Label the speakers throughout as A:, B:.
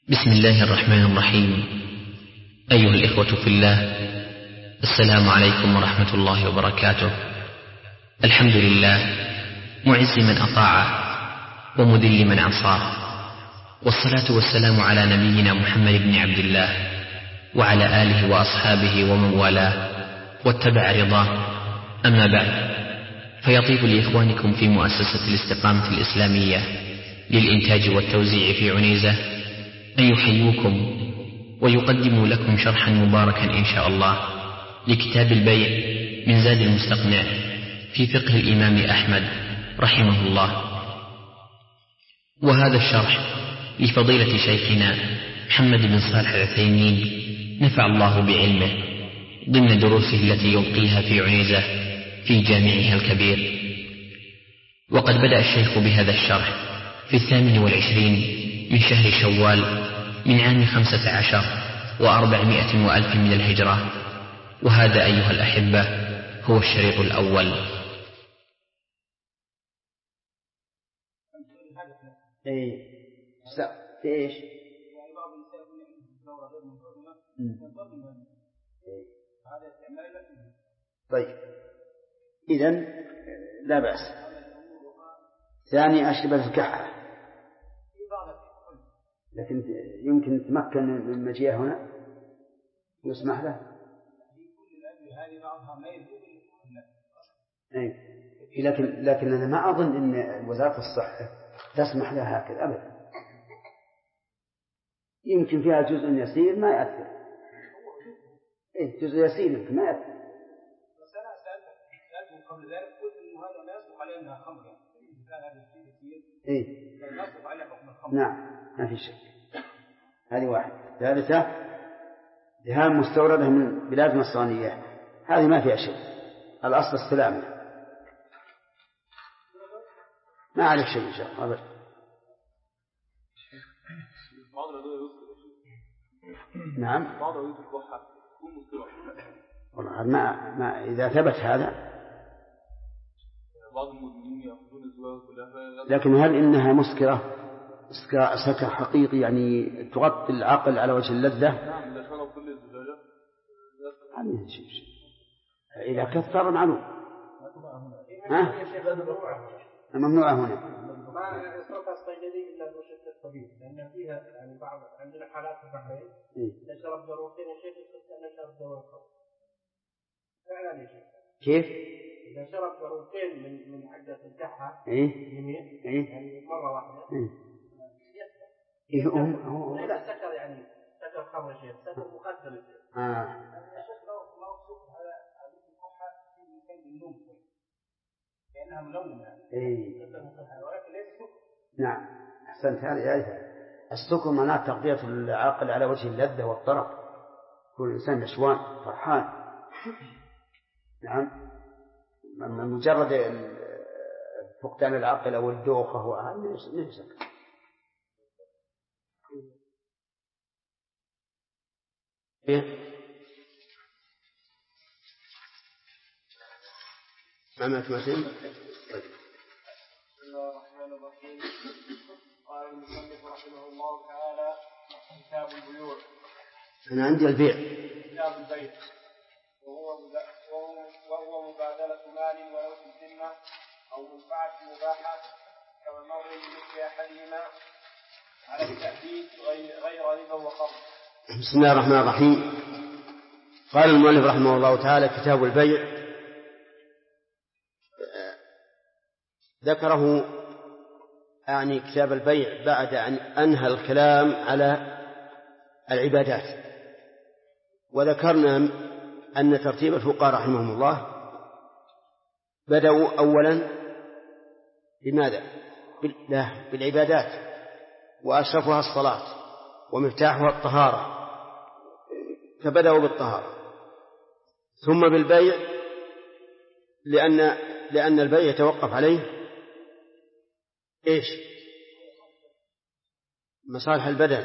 A: بسم الله الرحمن الرحيم. أيها الإخوة في الله، السلام عليكم ورحمة الله وبركاته. الحمد لله معز من أطاعه ومذل من عصاه، والصلاة والسلام على نبينا محمد بن عبد الله وعلى آله وأصحابه ومن والاه واتبع رضاه. أما بعد، فيطيب لإخوانكم في مؤسسة الاستقامة الإسلامية للإنتاج والتوزيع في عنيزة أن يحيوكم ويقدموا لكم شرحا مباركا إن شاء الله لكتاب البيع من زاد المستقنع في فقه الإمام أحمد رحمه الله. وهذا الشرح لفضيلة شيخنا محمد بن صالح العثيمين نفع الله بعلمه ضمن دروسه التي يلقيها في عنيزة في جامعها الكبير. وقد بدأ الشيخ بهذا الشرح في 28 من شهر شوال من عام 15 و400 وألف من الهجرة، وهذا أيها الأحبة هو الشريط الأول.
B: ايش؟ طيب، إذن لا بأس. ثاني أشربة الكحة، لكن يمكن يتمكن من مجيئه هنا يسمح له. لكن أنا ما أظن أن وزارة الصحة تسمح لها هكذا أبدا. يمكن فيها جزء يسير ما يأثر. جزء يسير يمكن ما يأثر.
C: بس أنا سألته قبل ذلك قلت إنه هذا ما يصدق عليه أنها خمر، يعني إذا كان هذا الشيء يسير ما يصدق عليه حكم الخمر.
B: نعم، ما في شك. هذه واحد. ثالثة، دهان مستوردة من بلاد نصرانية، هذه ما فيها شيء، الأصل السلامة، ما عليك شيء إن شاء الله. نعم، والله ما إذا ثبت هذا. لكن هل إنها مسكرة سكر حقيقي يعني تغطي العقل على وجه اللذة؟
C: نعم، إذا شرب كل الزجاجة
B: إذا كثر معلوم. ممنوعة هنا.
C: ما يصرفها الصيدلي إلا بشكل الطبيب، لأن فيها يعني بعض عندنا حالات في البحرين نشرب ضرورتين الشيخ يصير نشرب ضرورتين فعلا يا شيخ.
B: كيف؟
C: إذا شرب ضرورتين من حدة الكحة يمين يعني مرة واحدة
B: هو
C: سكر، يعني سكر خمر شيء، سكر مخدر الشيخ لو صوت هذا الكحة في مكان النوم لأنها ملونة ولكن ليس سكر.
B: نعم، أحسنت. هذه السكر معناه تغطية العقل على وجه اللذة والطرب، يكون الإنسان نشوان فرحان. نعم، من مجرد فقدان العقل أو الدوخة وهذا ليس ما تمثل.
C: بسم الله الرحمن الرحيم. قال المصنف رحمه الله تعالى: كتاب البيوع.
B: أنا عندي البيع.
C: كتاب البيع وهو مبادلة مال ولو في الذمة أو منفعة مباحة كممر مثل أحدهما على التأكيد غير ربا وقرض.
B: بسم الله الرحمن الرحيم. قال المؤلف رحمه الله تعالى: كتاب البيع. ذكره يعني كتاب البيع بعد أن أنهى الكلام على العبادات. وذكرنا أن ترتيب الفقهاء رحمهم الله بدأوا أولا بماذا؟ بالعبادات، وأشرفها الصلاة ومفتاحها الطهارة، فبدأوا بالطهارة، ثم بالبيع لأن البيع يتوقف عليه إيش؟ مصالح البدن.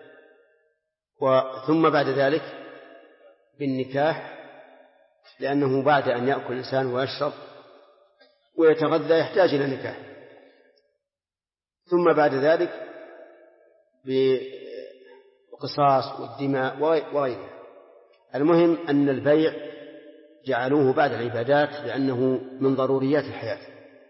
B: ثم بعد ذلك بالنكاح، لأنه بعد أن يأكل الإنسان ويشرب ويتغذى يحتاج إلى نكاح. ثم بعد ذلك والقصاص والدماء وغيرها. المهم أن البيع جعلوه بعد العبادات لأنه من ضروريات الحياة.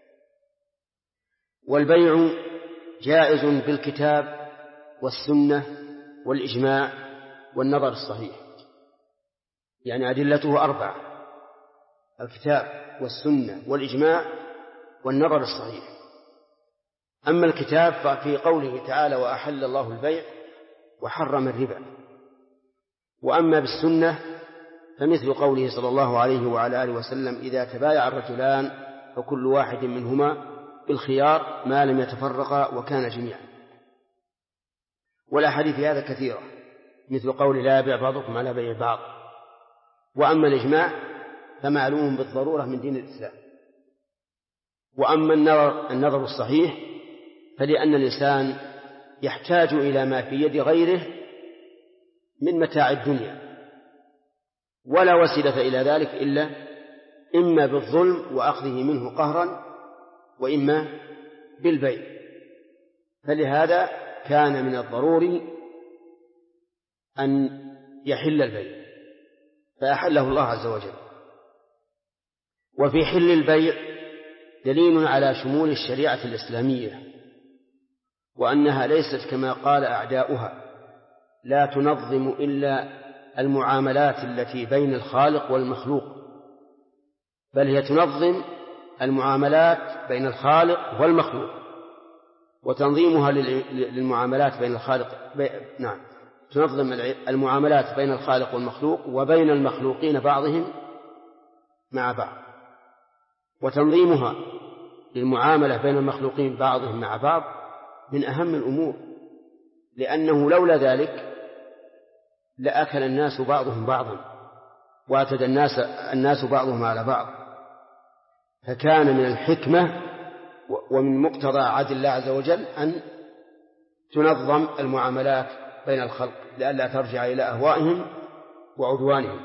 B: والبيع جائز بالكتاب والسنة والإجماع والنظر الصحيح، يعني أدلته 4: الكتاب والسنة والإجماع والنظر الصحيح. أما الكتاب ففي قوله تعالى: وأحل الله البيع وحرم الربا. وأما بالسنة فمثل قوله صلى الله عليه وعلى آله وسلم: إذا تبايع الرجلان فكل واحد منهما بالخيار ما لم يتفرقا وكان جميعا. والأحاديث هذا كثيرة، مثل قول: لا يبيع بعضكم على بيع بعض. وأما الإجماع فمعلوم بالضرورة من دين الإسلام. وأما النظر الصحيح فلأن الإنسان يحتاج إلى ما في يد غيره من متاع الدنيا، ولا وسيلة إلى ذلك إلا إما بالظلم وأخذه منه قهرا، وإما بالبيع. فلهذا كان من الضروري أن يحل البيع، فأحله الله عز وجل. وفي حل البيع دليل على شمول الشريعة الإسلامية، وأنها ليست كما قال أعداؤها لا تنظم إلا المعاملات التي بين الخالق والمخلوق، بل هي تنظم المعاملات بين الخالق والمخلوق. وتنظيمها للمعاملات بين الخالق تنظم المعاملات بين الخالق والمخلوق وبين المخلوقين بعضهم مع بعض. وتنظيمها للمعاملة بين المخلوقين بعضهم مع بعض من أهم الأمور، لأنه لولا ذلك لأكل الناس بعضهم بعضا واعتدى الناس بعضهم على بعض. فكان من الحكمة ومن مقتضى عدل الله عز وجل أن تنظم المعاملات بين الخلق لئلا ترجع إلى أهوائهم وعدوانهم.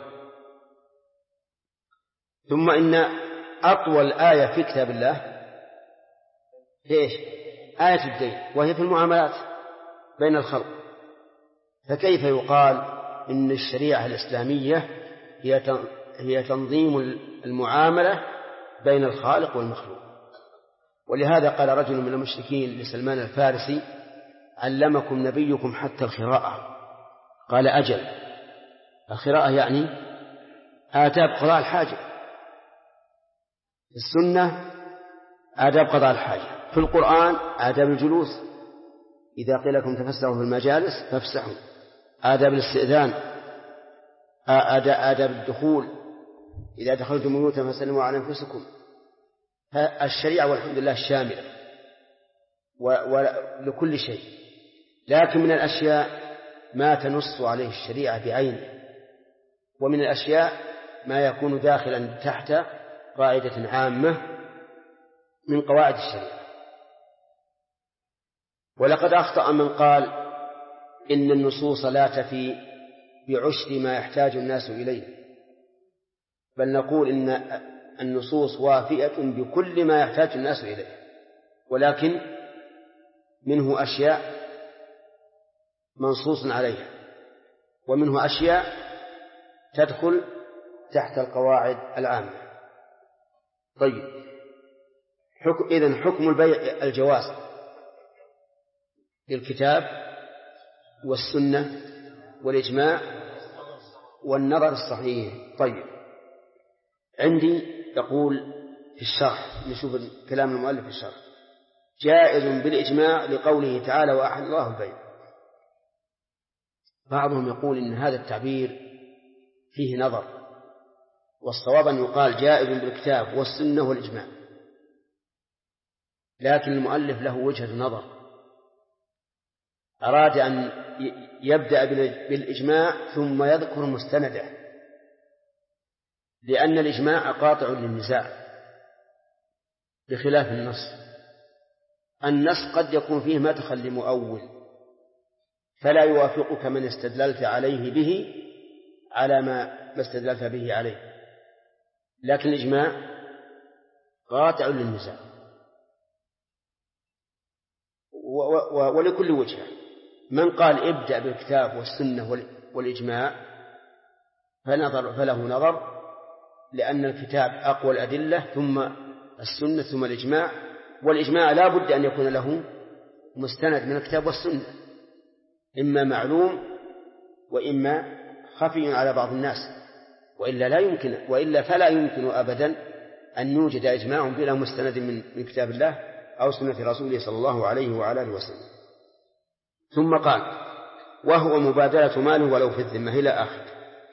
B: ثم إن أطول آية في كتاب الله إيش؟ آية الدين، وهي في المعاملات بين الخلق. فكيف يقال إن الشريعة الإسلامية هي تنظيم المعاملة بين الخالق والمخلوق؟ ولهذا قال رجل من المشركين لسلمان الفارسي: علمكم نبيكم حتى الخراءة. قال: أجل. الخراءة يعني آداب قضاء الحاجة. في السنة آداب قضاء الحاجة، في القرآن آداب الجلوس، إذا قيل لكم تفسحوا في المجالس فافسحوا، آداب الاستئذان، آداب الدخول، إذا دخلتم بيوتا فسلموا على أنفسكم. الشريعة والحمد لله شاملة ولكل شيء، لكن من الأشياء ما تنص عليه الشريعة بعينه، ومن الأشياء ما يكون داخلا تحت قاعدة عامة من قواعد الشريعة. ولقد أخطأ من قال إن النصوص لا تفي بعشر ما يحتاج الناس إليه، بل نقول إن النصوص وافية بكل ما يحتاج الناس إليه، ولكن منه أشياء منصوص عليها، ومنه أشياء تدخل تحت القواعد العامة. طيب، إذن حكم البيع الجواز للكتاب والسنة والإجماع والنظر الصحيح. طيب، عندي يقول في الشرح، نشوف كلام المؤلف في الشرح: جائز بالإجماع لقوله تعالى: وأحل الله البيع. بعضهم يقول إن هذا التعبير فيه نظر، والصواب أن يقال جائز بالكتاب والسنة والإجماع، لكن المؤلف له وجهة نظر، أراد أن يبدأ بالإجماع ثم يذكر مستنده، لأن الإجماع قاطع للنزاع بخلاف النص. النص قد يكون فيه مدخل مؤول فلا يوافقك من استدللت عليه به على ما استدللت به عليه، لكن الإجماع قاطع للنزاع ولكل وجهة. من قال ابدأ بالكتاب والسنة والإجماع فله نظر، لأن الكتاب أقوى الأدلة ثم السنة ثم الإجماع، والإجماع لا بد أن يكون له مستند من الكتاب والسنة، إما معلوم وإما خفي على بعض الناس، وإلا فلا يمكن أبدا أن يوجد إجماع بلا مستند من كتاب الله أو سنة رسوله صلى الله عليه وعلى آله وسلم. ثم قال وهو مبادلة ماله ولو في الذمة إلى آخر.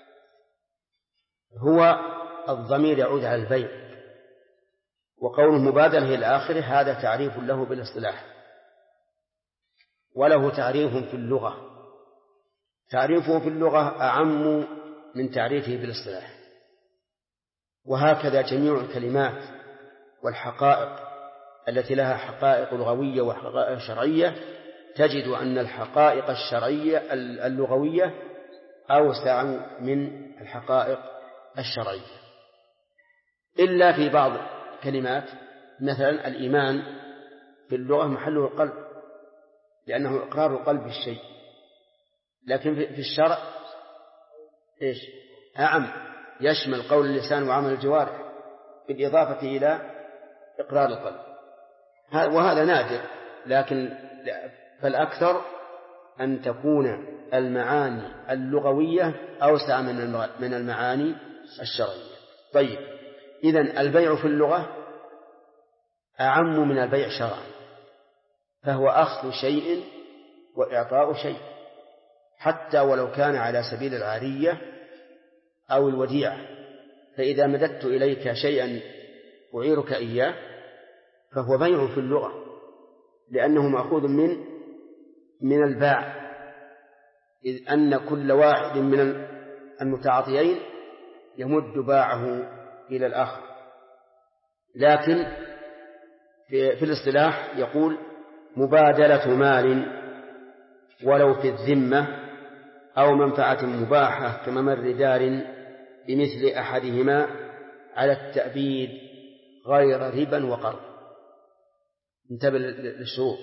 B: هو الضمير يعود على البيع، وقوله مبادلة إلى آخره هذا تعريف له بالاصطلاح، وله تعريف في اللغة. تعريفه في اللغة أعم من تعريفه بالاصطلاح، وهكذا جميع الكلمات والحقائق التي لها حقائق لغوية وحقائق شرعية تجد أن الحقائق الشرعية اللغوية أوسع من الحقائق الشرعية، إلا في بعض كلمات، مثلا الإيمان في اللغة محله القلب لأنه إقرار القلب بالشيء، لكن في الشرع إيش؟ أعم، يشمل قول اللسان وعمل الجوارح بالإضافة إلى إقرار القلب، وهذا نادر، لكن فالأكثر أن تكون المعاني اللغوية أوسع من المعاني الشرعية. طيب، إذن البيع في اللغة أعم من البيع شرعا، فهو أخذ شيء وإعطاء شيء، حتى ولو كان على سبيل العارية أو الوديعة، فإذا مددت إليك شيئا أعيرك إياه فهو بيع في اللغة، لأنه مأخوذ من الباع، إذ أن كل واحد من المتعاطيين يمد باعه إلى الآخر. لكن في الاصطلاح يقول مبادلة مال ولو في الذمة أو منفعة مباحة كممر دار بمثل أحدهما على التأبيد غير ربا وقرض. انتبه للشروط.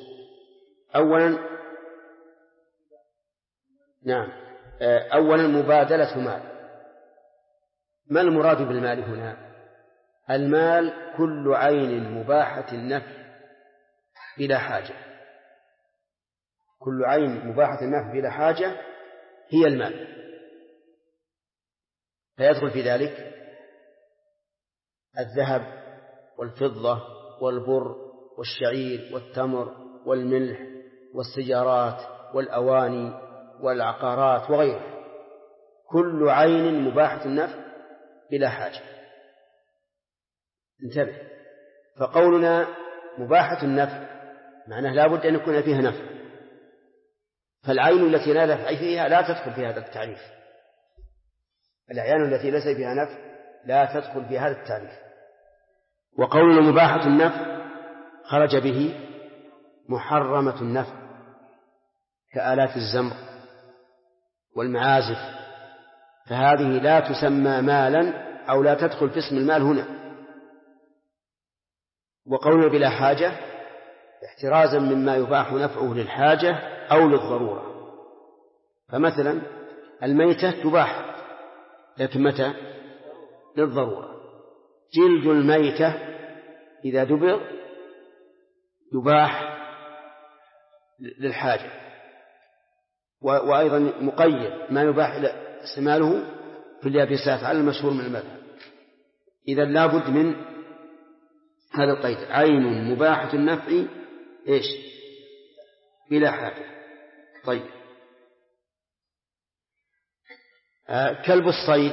B: أولا مبادلة مال. ما المراد بالمال هنا؟ المال كل عين مباحة النفع بلا حاجة، كل عين مباحة النفع بلا حاجة هي المال، فيدخل في ذلك الذهب والفضة والبر والشعير والتمر والملح والسيارات والأواني والعقارات وغيرها، كل عين مباحة النفع بلا حاجة. انتبه، فقولنا مباحة النفع معناه لا بد أن يكون فيها نفع، فالعين التي لا نفع فيها لا تدخل في هذا التعريف، الأعيان التي ليس فيها نفع لا تدخل في هذا التعريف. وقولنا مباحة النفع خرج به محرمة النفع كآلات الزمر والمعازف، فهذه لا تسمى مالا أو لا تدخل في اسم المال هنا. وقولنا بلا حاجة احترازا مما يباح نفعه للحاجة أو للضرورة، فمثلا الميتة تباح لكن متى؟ للضرورة. جلد الميتة إذا دبر يباح للحاجة، وأيضا مقيد ما يباح استعماله في اليابسات على المشهور من المذهب. إذا لابد من هذا القيد، عين مباحة النفع إيش؟ بلا حاجة. طيب، كلب الصيد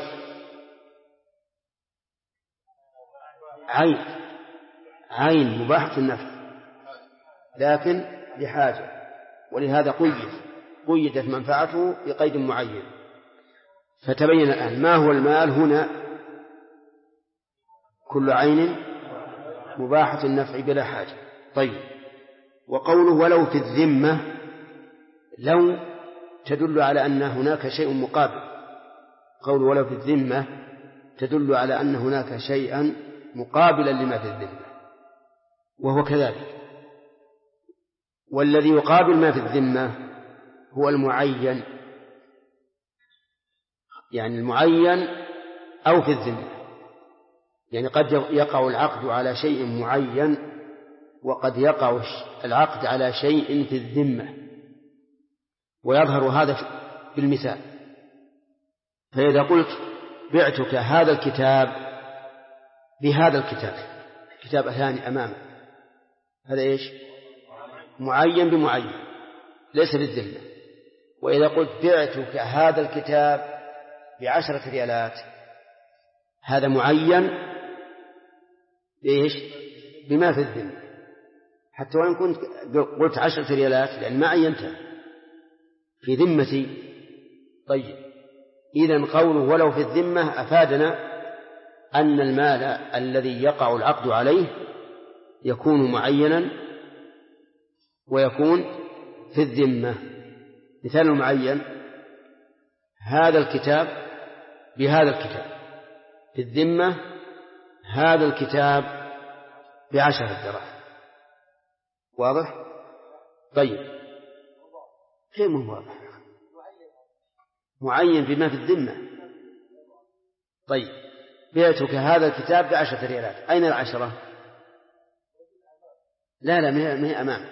B: عين مباحة النفع لكن لحاجة، ولهذا قيدت منفعته بقيد معين. فتبين الآن ما هو المال هنا؟ كل عين مباحة النفع بلا حاجة. طيب، وقوله ولو في الذمة، لو تدل على أن هناك شيء مقابل، قول ولو في الذمة تدل على أن هناك شيئا مقابلا لما في الذمة، وهو كذلك. والذي يقابل ما في الذمة هو المعين، يعني المعين أو في الذمة. يعني قد يقع العقد على شيء معين وقد يقع العقد على شيء في الذمة، ويظهر هذا بالمثال. فإذا قلت بعتك هذا الكتاب بهذا الكتاب، كتاب ثاني أمامك، هذا إيش؟ معين بمعين ليس بالذمة. وإذا قلت بعتك هذا الكتاب ب10 ريالات، هذا معين بإيش؟ بما في الذمة، حتى وإن كنت قلت 10 ريالات لأن ما عينتها في ذمتي. طيب، إذن قوله ولو في الذمة أفادنا أن المال الذي يقع العقد عليه يكون معينا ويكون في الذمة. مثال المعين هذا الكتاب بهذا الكتاب، في الذمة هذا الكتاب ب10 دراهم. واضح؟ طيب، كيف مو واضح؟ معين بما في الذمة. طيب، بعتك هذا الكتاب ب10 ريالات، أين 10؟ لا ما هي أمامك.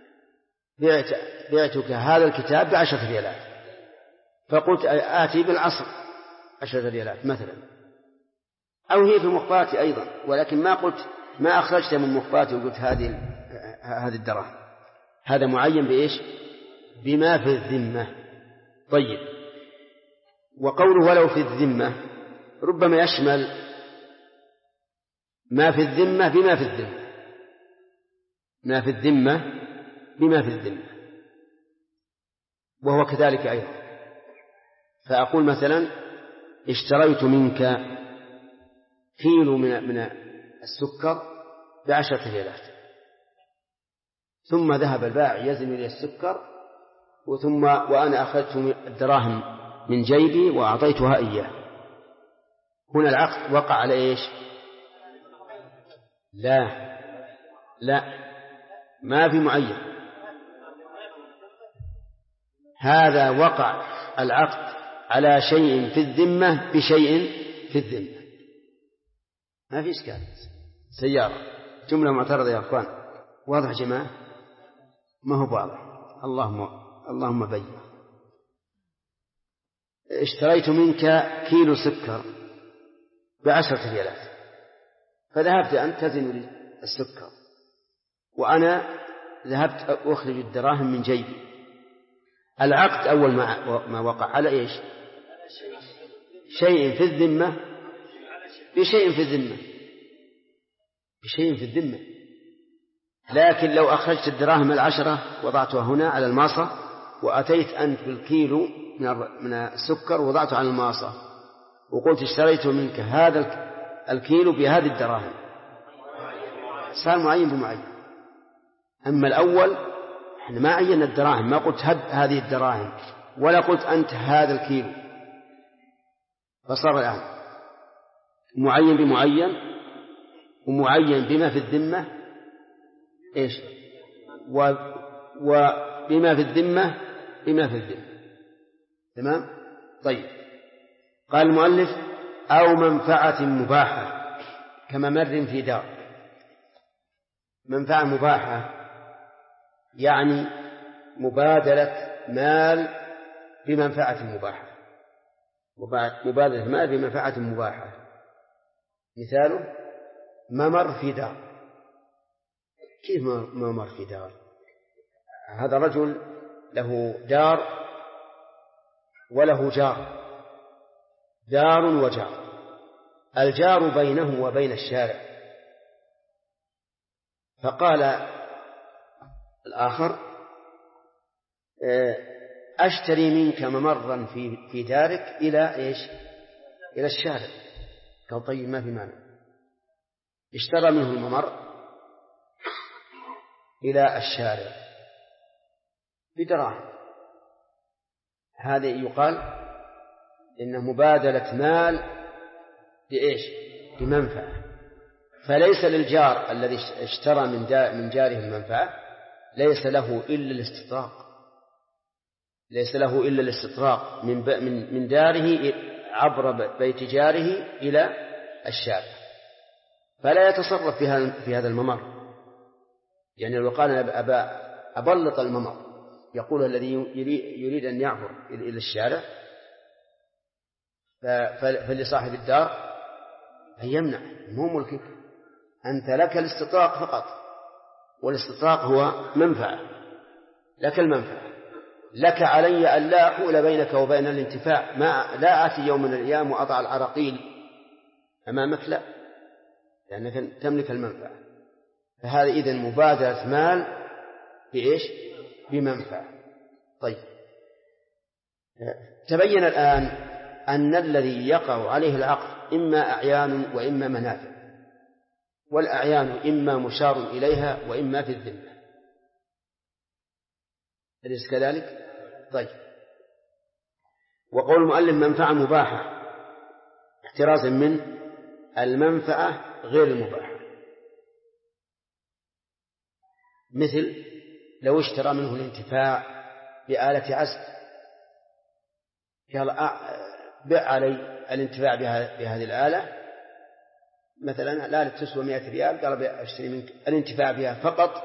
B: بعتك هذا الكتاب ب10 ريالات، فقلت آتي بالعصر 10 ريالات مثلا، أو هي في مخباتي أيضا، ولكن ما أخرجت من مخباتي وقلت هذه الدراهم. هذا معين بإيش؟ بما في الذمة. طيب، وقوله ولو في الذمة ربما يشمل ما في الذمة بما في الذمة، ما في الذمة بما في الذمة، وهو كذلك أيضا. فأقول مثلا اشتريت منك كيلو من السكر ب10 ريالات، ثم ذهب البائع يزن لي السكر وأنا أخذت الدراهم من جيبي وأعطيتها إياه. هنا العقد وقع على إيش؟ لا ما في معين. هذا وقع العقد على شيء في الذمة بشيء في الذمة، ما في إشكال. سيارة جملة معترضة يا أخوان، واضح جماعة؟ ما هو واضح؟ اللهم بين. اشتريت منك كيلو سكر ب10 ريالات، فذهبت أنت تزن لي السكر وأنا ذهبت أخرج الدراهم من جيبي. العقد أول ما وقع على إيش؟ شيء في الذمة بشيء في الذمة، بشيء في الذمة. لكن لو أخرجت الدراهم 10 وضعتها هنا على الماصة، وأتيت أنت بالكيلو من السكر ووضعته على الماصة وقلت اشتريت منك هذا الكيلو بهذه الدراهم، صار معين بمعين. أما الأول احنا ما عينا الدراهم، ما قلت هذه الدراهم ولا قلت أنت هذا الكيلو، فصار الآن معين بمعين ومعين بما في الذمة إيش؟ وبما في الذمة بما في الذمة. تمام؟ طيب، قال المؤلف أو منفعة مباحة كممر في دار. منفعة مباحة يعني مبادلة مال بمنفعة مباحة، مبادلة مال بمنفعة مباحة. مثاله ممر في دار. كيف ممر في دار؟ هذا رجل له دار وله جار، دار وجار، الجار بينه وبين الشارع، فقال الآخر أشتري منك ممرا في دارك إلى إيش؟ إلى الشارع. قال طيب ما في مانع. اشترى منه الممر إلى الشارع بدراهم. هذا يقال إنه مبادلة مال بإيش؟ بمنفعة. فليس للجار الذي اشترى من جاره المنفعة ليس له إلا الاستطراق، ليس له إلا الاستطراق من داره عبر بيت جاره إلى الشارع، فلا يتصرف في هذا الممر. يعني لو قال أبلط الممر، يقول الذي يريد أن يعبر إلى الشارع، فلصاحب الدار أن يمنع، مو ملكك أنت، لك الاستطراق فقط، والاستطراق هو منفعة، لك المنفعة، لك علي أن لا أحول بينك وبين الانتفاع، لا آتي يوم من الأيام وأضع العراقيل أمامك، لا، لأنك تملك المنفعة. فهذا إذن مبادرة مال بإيش؟ بمنفعة. طيب، تبين الآن أن الذي يقع عليه العقد إما أعيان وإما منافع، والأعيان إما مشار إليها وإما في الذمة، أليس كذلك؟ طيب، وقول المؤلف منفعة مباحة احترازا من المنفعة غير المباحة، مثل لو اشترى منه الانتفاع بآلة عزف، قال بع علي الانتفاع بهذه الآلة، مثلا الآلة تسوى 100 ريال، قال اشتري منك الانتفاع بها فقط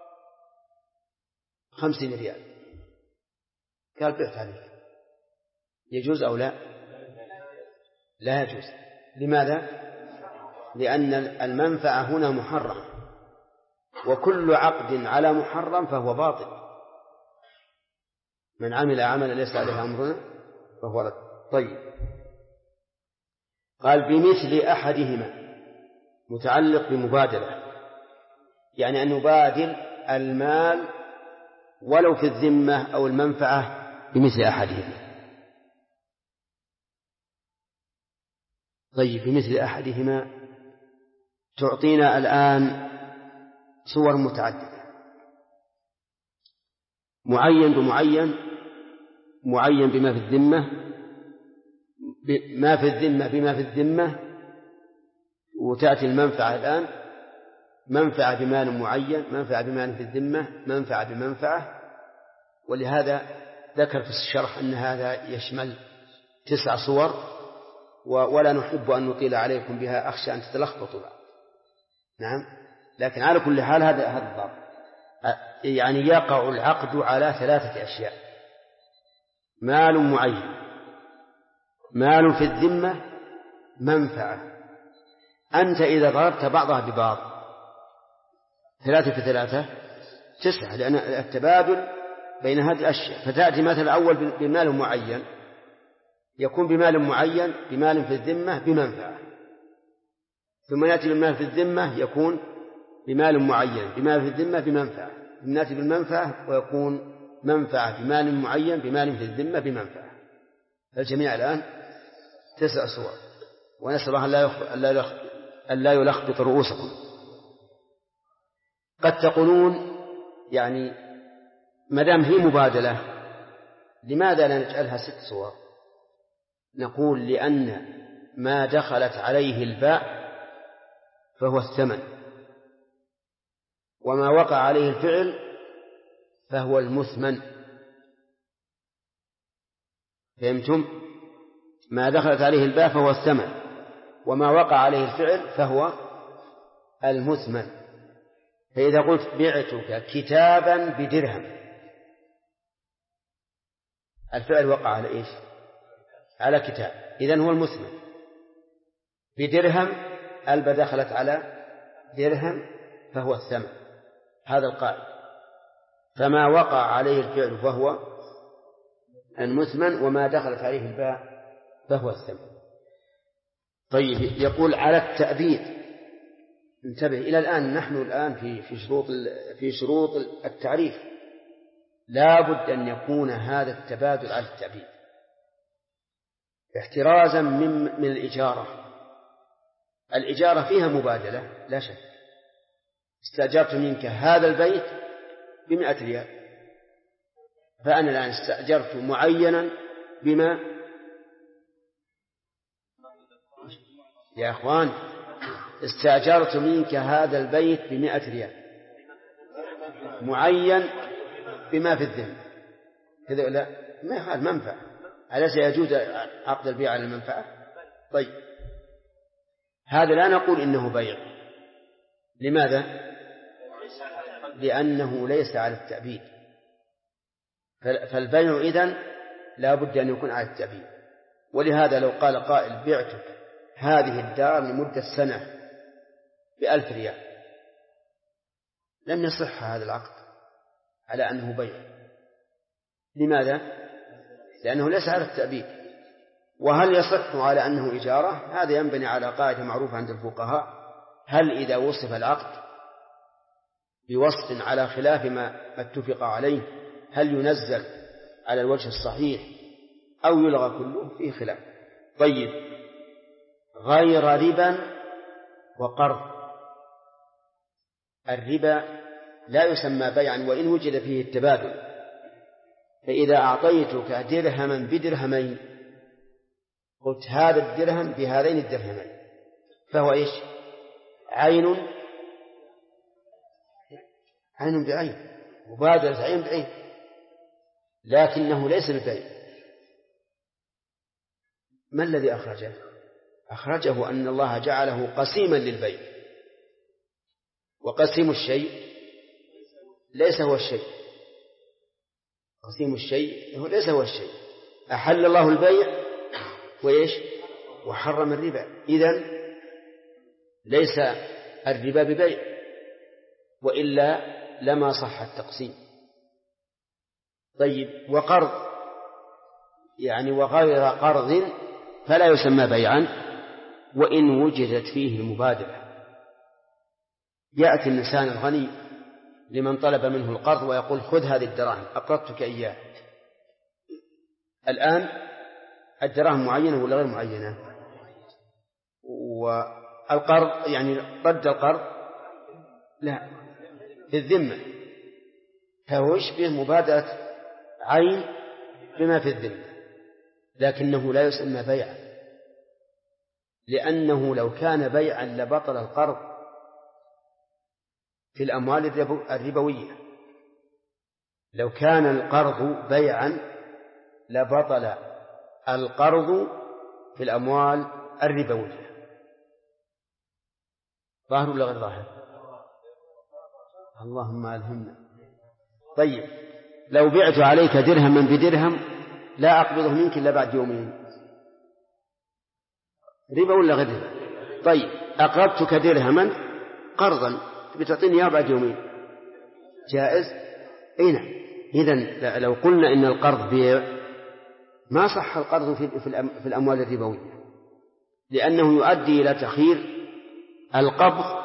B: 50 ريال، قال بعت عليك، يجوز أو لا؟ لا يجوز. لماذا؟ لأن المنفعة هنا محرم، وكل عقد على محرم فهو باطل، من عمل عملا ليس عليه أمرنا فهو رد. طيب، قال بمثل أحدهما، متعلق بمبادلة، يعني أن نبادل المال ولو في الذمة أو المنفعة بمثل أحدهما. طيب، بمثل أحدهما تعطينا الآن صور متعددة، معين بمعين، معين بما في الذمة، ما في الذمة بما في الذمة، وتأتي المنفعة الآن، منفعة بمال معين، منفعة بمال في الذمة، منفعة بمنفعة. ولهذا ذكر في الشرح أن هذا يشمل 9 صور، ولا نحب أن نطيل عليكم بها، أخشى أن تتلخبطوا. نعم، لكن على كل حال هذا الضرب، يعني يقع العقد على 3 أشياء: مال معين، مال في الذمة، منفعة. أنت إذا ضربت بعضها ببعض 3 في 3 9، لأن التبادل بين هذه الأشياء. فتأتي مثل الأول بمال معين، يكون بمال معين بمال في الذمة بمنفعة، ثم يأتي بالمال في الذمة يكون بمال معين بمال في الذمة بمنفعة، ثم يأتي بالمنفعة ويكون منفعة بمال معين بمال في الذمة بمنفعة. الجميع الآن 9 صور، ونسأل الله أن لا يلخبط رؤوسكم. قد تقولون يعني ما دام هي مبادلة لماذا لا نجعلها 6 صور؟ نقول لأن ما دخلت عليه الباء فهو الثمن، وما وقع عليه الفعل فهو المثمن. فهمتم؟ ما دخلت عليه الباء فهو الثمن، وما وقع عليه الفعل فهو المثمن. فإذا قلت بعتك كتابا بدرهم، الفعل وقع على إيش؟ على كتاب، إذن هو المثمن. بدرهم الباء دخلت على درهم فهو الثمن، هذا القائل. فما وقع عليه الفعل فهو المثمن، وما دخلت عليه الباء فهو الثمن. طيب، يقول على التأبيد. انتبه، إلى الآن نحن الآن في شروط التعريف، لا بد أن يكون هذا التبادل على التأبيد احترازا من الإجارة. الإجارة فيها مبادلة لا شك، استأجرت منك هذا البيت ب100 ريال، فأنا الآن استأجرت معينا بما يا أخوان، استأجرت منك هذا البيت ب100 ريال معين بما في الذمة، كذا لا؟ ما يخالف منفعة، أليس يجوز عقد البيع على المنفعة؟ طيب هذا لا نقول إنه بيع. لماذا؟ لأنه ليس على التأبيد، فالبيع إذن لا بد أن يكون على التأبيد. ولهذا لو قال قائل بعتك هذه الدار لمدة سنة ب1,000 ريال لم يصح هذا العقد على أنه بيع. لماذا؟ لأنه ليس على التأبيد. وهل يصح على أنه إجارة؟ هذا ينبني على قاعدة معروفة عند الفقهاء: هل إذا وصف العقد بوصف على خلاف ما اتفق عليه هل ينزل على الوجه الصحيح أو يلغى كله؟ فيه خلاف. طيب غير ربا وقرض. الربا لا يسمى بيعا وإن وجد فيه التبادل، فإذا أعطيتك درهما بدرهمين قلت هذا الدرهم بهذين الدرهمين فهو إيش؟ عين بعين، مبادلة عين بعين، لكنه ليس ببيع. ما الذي أخرجه؟ أخرجه أن الله جعله قسيما للبيع، وقسيم الشيء ليس هو الشيء، قسيم الشيء هو ليس هو الشيء. أحل الله البيع وإيش؟ وحرم الربا، إذن ليس الربا ببيع، وإلا لما صح التقسيم. طيب وقرض يعني وغير قرض فلا يسمى بيعا وإن وجدت فيه المبادلة. يأتي الإنسان الغني لمن طلب منه القرض ويقول خذ هذه الدراهم أقرضتك إياه. الآن الدراهم معينة ولا غير معينة؟ والقرض يعني رد القرض لا في الذمة، فهو يشبه مبادلة عين بما في الذمة، لكنه لا يسمى بيعا، لأنه لو كان بيعا لبطل القرض في الأموال الربوية. لو كان القرض بيعا لبطل القرض في الأموال الربوية. ظاهر ولا غير ظاهر؟ اللهم ألهمنا. طيب لو بعت عليك درهما بدرهم لا أقبضه منك إلا بعد يومين، ربا ولا غير ربا؟ طيب أقرضتك درهما قرضا بتعطيني إياه بعد يومين، جائز؟ أين؟ إذن لو قلنا إن القرض بيع ما صح القرض في الأموال الربوية، لأنه يؤدي إلى تأخير القبض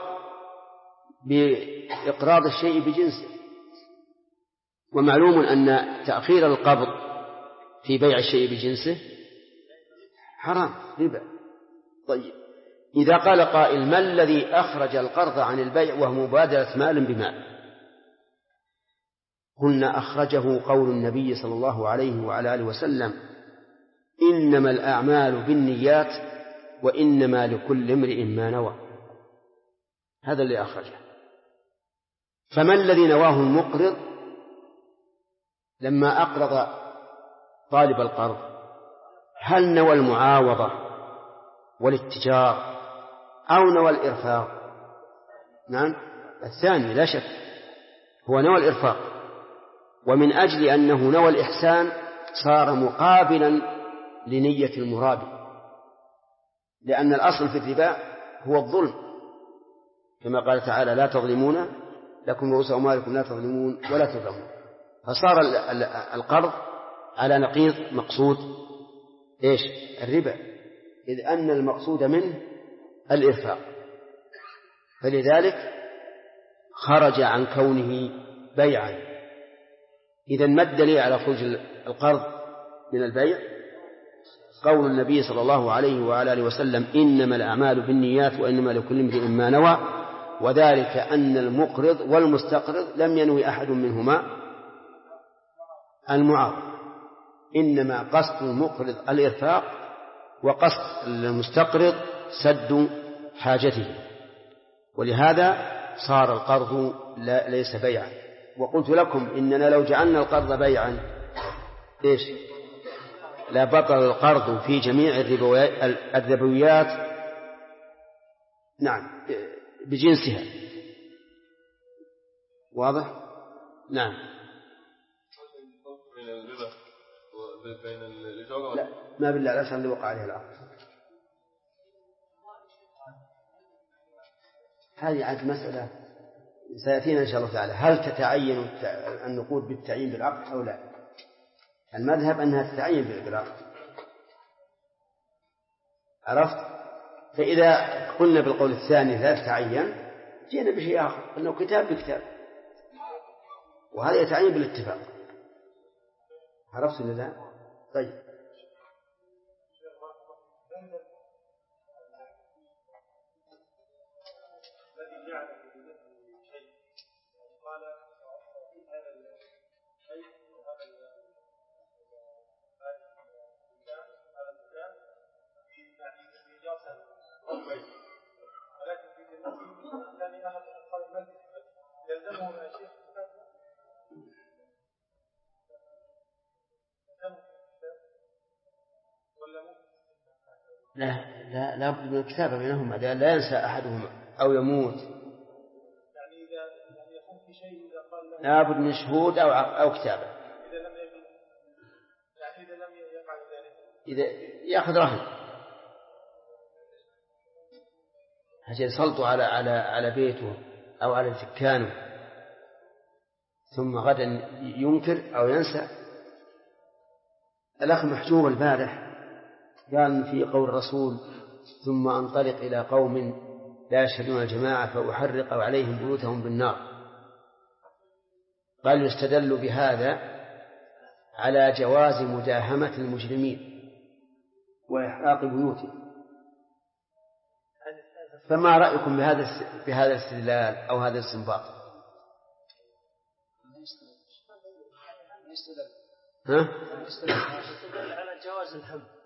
B: بإقراض الشيء بجنسه، ومعلوم أن تأخير القبض في بيع الشيء بجنسه حرام ربا. طيب إذا قال قائل ما الذي أخرج القرض عن البيع وهو مبادلة مال بمال؟ قلنا أخرجه قول النبي صلى الله عليه وعلى آله وسلم إنما الأعمال بالنيات وإنما لكل امرئ ما نوى. هذا اللي أخرجه. فما الذي نواه المقرض لما أقرض طالب القرض؟ هل نوى المعاوضة والاتجار أو نوى الإرفاق؟ نعم الثاني لا شك، هو نوى الإرفاق، ومن أجل أنه نوى الإحسان صار مقابلا لنية المرابي، لأن الأصل في الربا هو الظلم، كما قال تعالى لا تظلمون لكم رؤوس أموالكم لا تظلمون ولا تظلمون. فصار القرض على نقيض مقصود إيش؟ الربا، إذ أن المقصود منه الإرفاق، فلذلك خرج عن كونه بيعا. إذن ما الدليل على خروج القرض من البيع؟ قول النبي صلى الله عليه وعلى آله وسلم إنما الأعمال بالنيات وإنما لكل امرئ ما نوى، وذلك أن المقرض والمستقرض لم ينوي أحد منهما المعاوضة، إنما قصد المقرض الإرفاق وقصد المستقرض سد حاجته، ولهذا صار القرض ليس بيعا. وقلت لكم إننا لو جعلنا القرض بيعا إيش؟ لا بطل القرض في جميع الربويات نعم بجنسها. واضح؟ نعم. لا ما بالله لا اللي وقع عليه العقد. هذه عاد مسألة سيأتينا إن شاء الله تعالى. هل تتعين النقود بالتعيين بالعقد أو لا؟ المذهب أنها تتعين بالعقد. عرفت؟ فإذا قلنا بالقول الثاني لا تتعين جينا بشيء آخر أنه كتاب بكتاب، وهذا يتعين بالاتفاق. عرفت ولا لا؟ طيب. لا بد من الكتابة بينهم لا ينسى أحدهما أو يموت.
C: يعني إذا يكون في شيء إذا قال
B: لا بد من شهود أو كتابة.
C: إذا لم يكن يعني إذا لم يفعل ذلك
B: إذا يأخذ رهن عشان يسلطوا على بيته أو على دكانه ثم غدا ينكر أو ينسى. الأخ محجوب البارح قال في قول الرسول ثم أنطلق إلى قوم لا يشهدون الجماعة فأحرق عليهم بيوتهم بالنار. قال يستدل بهذا على جواز مداهمة المجرمين وإحراق بيوتهم. فما رأيكم بهذا الاستدلال أو هذا الاستنباط؟
C: يستدل على جواز الحمل.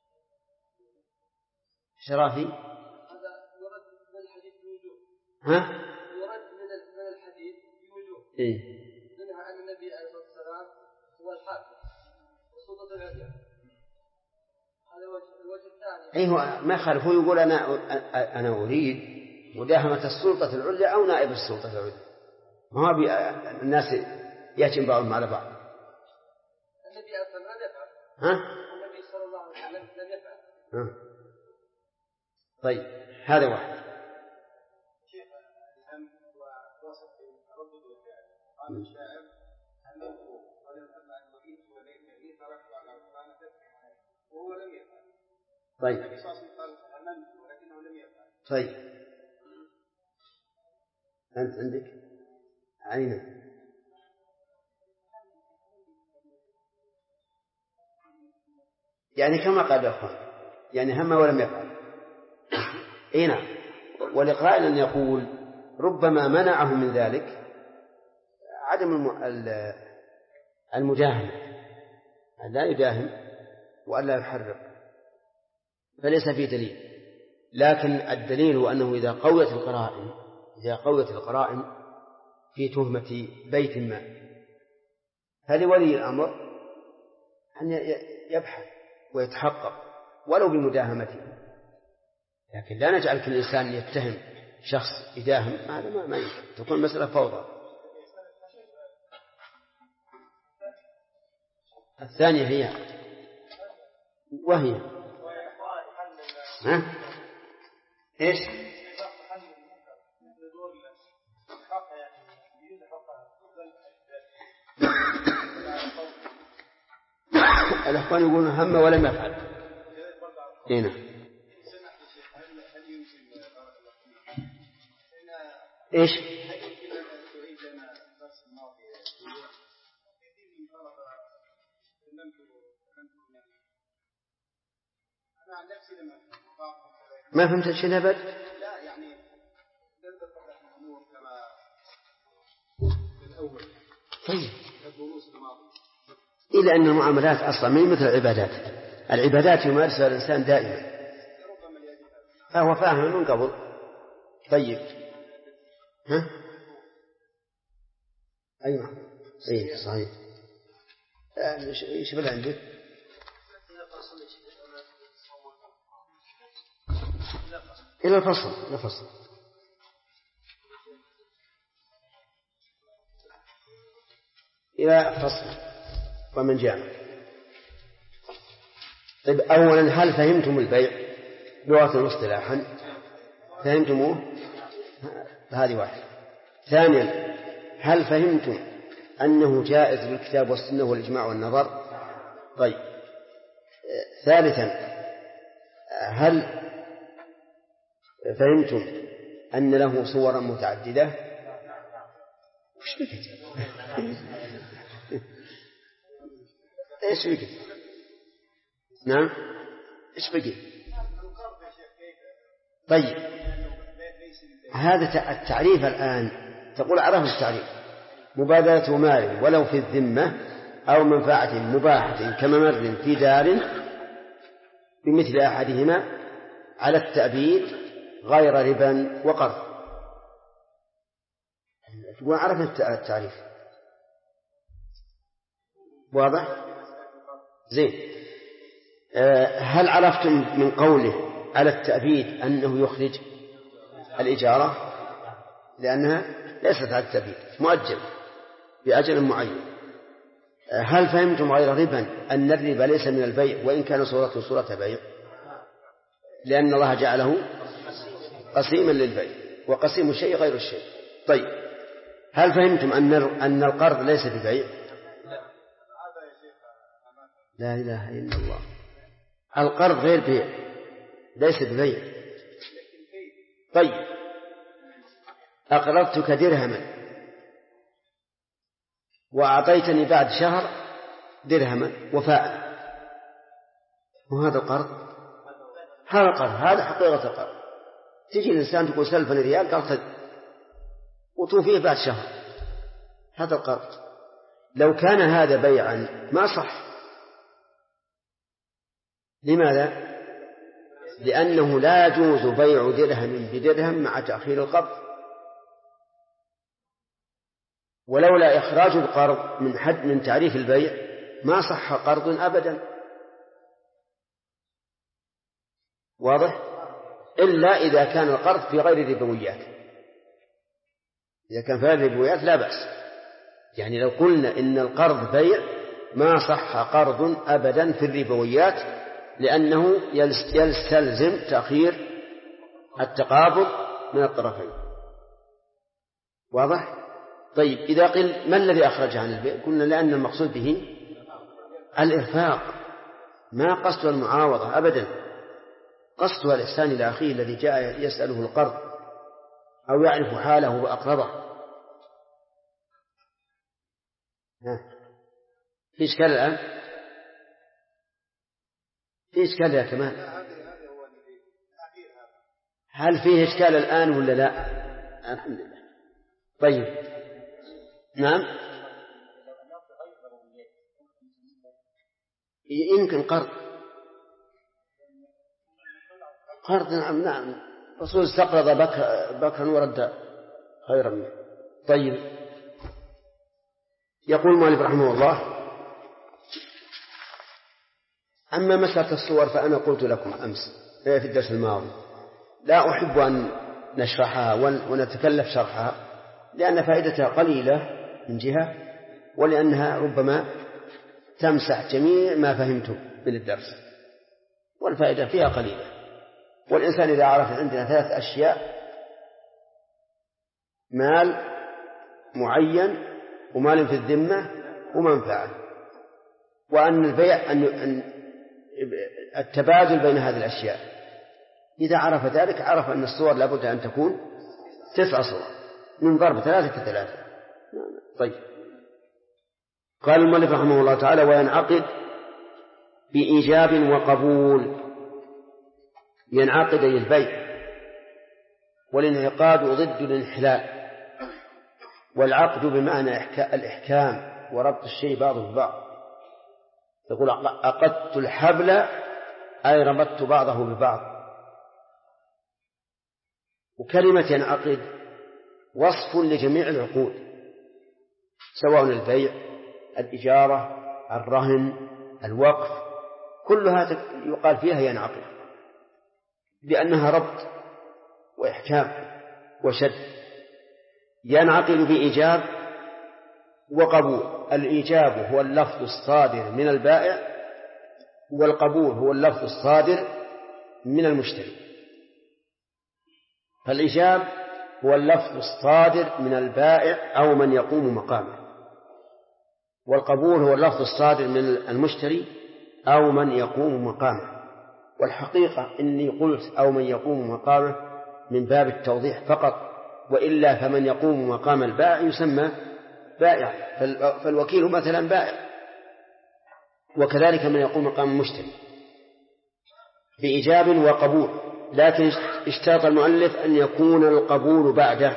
B: شرافي
C: هذا يرد من الحديث بوجوه. يرد من الحديث بوجوه. منها أن النبي عليه الصلاة والسلام هو الحاكم والسلطة العليا. هذا الوجه الثاني.
B: هو ما يخالف. هو يقول أنا أريد مداهمة السلطة العليا أو نائب السلطة العليا. ما هو الناس يأتي بعضهم على بعض.
C: النبي أصلا لم يفعل. النبي صلى الله عليه وسلم لم يفعل.
B: طيب هذا واحد.
C: كيف الهم ووصف الردود والفعل؟ قال الشاعر هممت ولم أفعل وجئت وليتني تركت على عثمان تبكي عليه وهو لم يفعل.
B: طيب.
C: النبي صلى الله عليه وسلم قال هممت ولكنه لم يفعل.
B: طيب أنت عندك عينه. يعني كما قال الأخوان يعني هم ولم يفعل. نعم. ولقائل أن يقول ربما منعه من ذلك عدم المداهمة أن لا يداهم وأن لا يحرق فليس فيه دليل. لكن الدليل هو أنه إذا قويت القرائن في تهمة بيت ما فلولي الأمر أن يبحث ويتحقق ولو بمداهمته. لكن لا نجعل كل إنسان يتهم شخص يداهم. هذا ما يمكن. تكون مسألة فوضى. الثانية هي وهي إيش؟ الأخوان يقولون هم ولم يفعل. هنا إيش؟ ما فهمت الشيء أبد؟
C: لا يعني لم تتضح الأمور كما في الأول.
B: طيب.
C: الدروس الماضية.
B: إلا أن المعاملات أصلا ما مثل العبادات يمارسها الإنسان دائما فهو فاهم من قبل. طيب أيوة صحيح. إيش بدأ عندك؟ إلى الفصل إلى فصل ومن جامع. طيب، أولا هل فهمتم البيع لغة واصطلاحا؟ فهمتموه؟ هذه واحدة. ثانيا، هل فهمتم أنه جائز بالكتاب والسنة والإجماع والنظر؟ طيب. ثالثا، هل فهمتم أن له صورا متعددة؟ وش بكت؟ إيش بكت؟ نعم، إيش بكت؟ طيب، هذا التعريف الآن تقول عرف التعريف: مبادلة مال ولو في الذمة أو منفعة مباحة كممر في دار بمثل أحدهما على التأبيد غير ربا وقرض. تقول عرف التعريف. واضح؟ زين. هل عرفتم من قوله على التأبيد أنه يخرج الإجارة؟ لأنها ليست على التأبيد، مؤجل بأجل معين. هل فهمتم غير ربا أن الربا ليس من البيع وإن كان صورته صورة بيع، لأن الله جعله قسيما للبيع، وقسيم الشيء غير الشيء. طيب، هل فهمتم أن القرض ليس ببيع؟ لا إله إلا الله. القرض غير بيع، ليس ببيع. طيب، أقرضتك درهما وأعطيتني بعد شهر درهما وفاء، وهذا القرض، هذا حقيقة القرض. تجي الإنسان تقول سلفني ريال، قال وتوفيه بعد شهر، هذا القرض. لو كان هذا بيعا ما صح. لماذا؟ لأنه لا يجوز بيع درهم بدرهم مع تأخير القبض، ولولا إخراج القرض من تعريف البيع ما صح قرض أبدا. واضح؟ إلا إذا كان القرض في غير الربويات. إذا كان في غير الربويات لا بأس. يعني لو قلنا إن القرض بيع ما صح قرض أبدا في الربويات، لأنه يستلزم تأخير التقابض من الطرفين. واضح؟ طيب، إذا قيل ما الذي أخرجه عن البيع؟ قلنا لأن المقصود به الإرفاق، ما قصد المعاوضة أبدا، قصدها الإحسان إلى أخيه الذي جاء يسأله القرض أو يعرف حاله وأقرضه. في إشكال الآن؟ في إشكال يا كمال؟ هل فيه إشكال الآن ولا لا؟ الحمد لله. طيب، نعم، يمكن قرض، نعم. رسول استقرض بكرا ورد خيرا منه. طيب، يقول مالك رحمه الله: أما مسألة الصور فأنا قلت لكم أمس في الدرس الماضي لا أحب أن نشرحها ونتكلف شرحها، لأن فائدتها قليلة من جهة، ولأنها ربما تمسح جميع ما فهمته من الدرس، والفائدة فيها قليلة. والإنسان إذا عرف عندنا 3 أشياء: مال معين، ومال في الذمة، ومنفعة، وأن البيع أن التبادل بين هذه الأشياء، إذا عرف ذلك عرف أن الصور لابد أن تكون 9 صور من ضرب 3 في 3. طيب، قال المؤلف رحمه الله تعالى: وينعقد بإيجاب وقبول. ينعقد البيع، والانعقاد ضد الانحلال، والعقد بمعنى الإحكام وربط الشيء بعضه ببعض. يقول: عقدت الحبل أي ربطت بعضه ببعض. وكلمة ينعقد وصف لجميع العقود، سواء البيع، الإجارة، الرهن الوقف كلها يقال فيها ينعقد لأنها ربط وإحكام وشد. ينعقد بإيجاب وقبول. الإيجاب هو اللفظ الصادر من البائع، والقبول هو اللفظ الصادر من المشتري. فالإيجاب هو اللفظ الصادر من البائع أو من يقوم مقامه، والقبول هو اللفظ الصادر من المشتري أو من يقوم مقامه. والحقيقة إني قلت أو من يقوم مقامه من باب التوضيح فقط، وإلا فمن يقوم مقام البائع يسمى بائع، فالوكيل مثلا بائع، وكذلك من يقوم مقام المشتري بإيجاب وقبول. لكن اشترط المؤلف أن يكون القبول بعده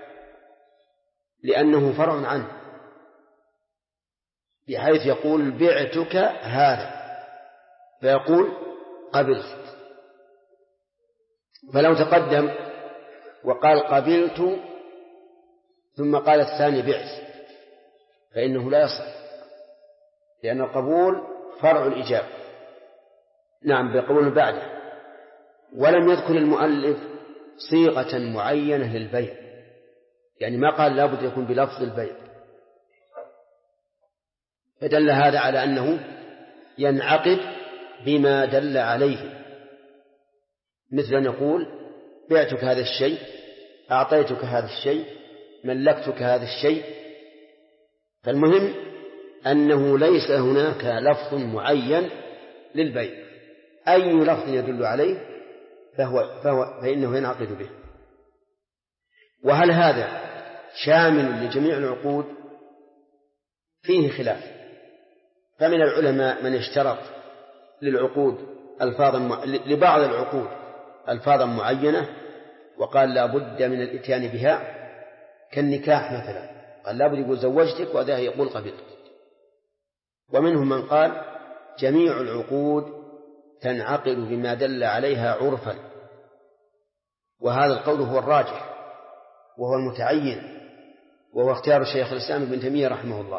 B: لأنه فرع عنه، بحيث يقول بعتك هذا فيقول قبلت. فلو تقدم وقال قبلت ثم قال الثاني بعت فإنه لا يصح، لأن القبول فرع الإجابة. نعم بقبول بعده. ولم يذكر المؤلف صيغة معينة للبيع، يعني ما قال لابد يكون بلفظ البيع، فدل هذا على أنه ينعقد بما دل عليه، مثل أن يقول بعتك هذا الشيء، أعطيتك هذا الشيء، ملكتك هذا الشيء. فالمهم أنه ليس هناك لفظ معين للبيع، أي لفظ يدل عليه فإنه ينعقد به. وهل هذا شامل لجميع العقود؟ فيه خلاف. فمن العلماء من اشترط للعقود لبعض العقود ألفاظا معينة وقال لا بد من الإتيان بها، كالنكاح مثلا قال لا بد يقول زوجتك وذا يقول قبضت. ومنهم من قال جميع العقود تنعقد بما دل عليها عرفا، وهذا القول هو الراجح وهو المتعين، وهو اختيار شيخ الإسلام ابن تيمية رحمه الله،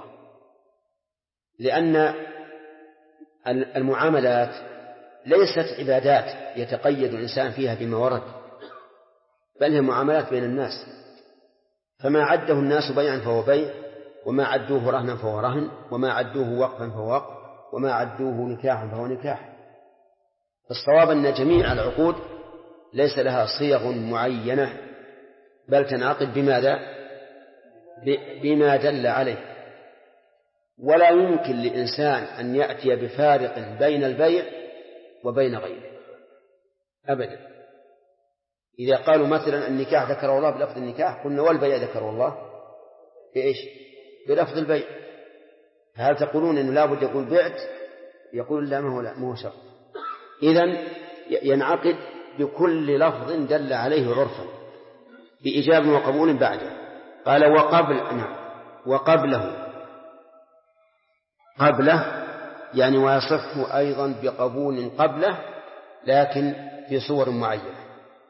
B: لأن المعاملات ليست عبادات يتقيد الإنسان فيها بما ورد، بل هي معاملات بين الناس، فما عده الناس بيعا فهو بيع، وما عدوه رهنا فهو رهن، وما عدوه وقفا فهو وقف، وما عدوه نكاحا فهو نكاح. الصواب أن جميع العقود ليس لها صيغ معينة، بل تنعقد بماذا؟ بما دل عليه. ولا يمكن لإنسان أن يأتي بفارق بين البيع وبين غيره أبدا. إذا قالوا مثلا النكاح ذكره الله بلفظ النكاح قلنا والبيع ذكره الله بإيش؟ بلفظ البيع. هل تقولون إنه لا بد يقول بعت؟ يقول لا، ما هو شرط. إذن ينعقد بكل لفظ دل عليه عرفا بإيجاب وقبول بعده. قال وقبله يعني ويصح أيضا بقبول قبله لكن في صور معينة.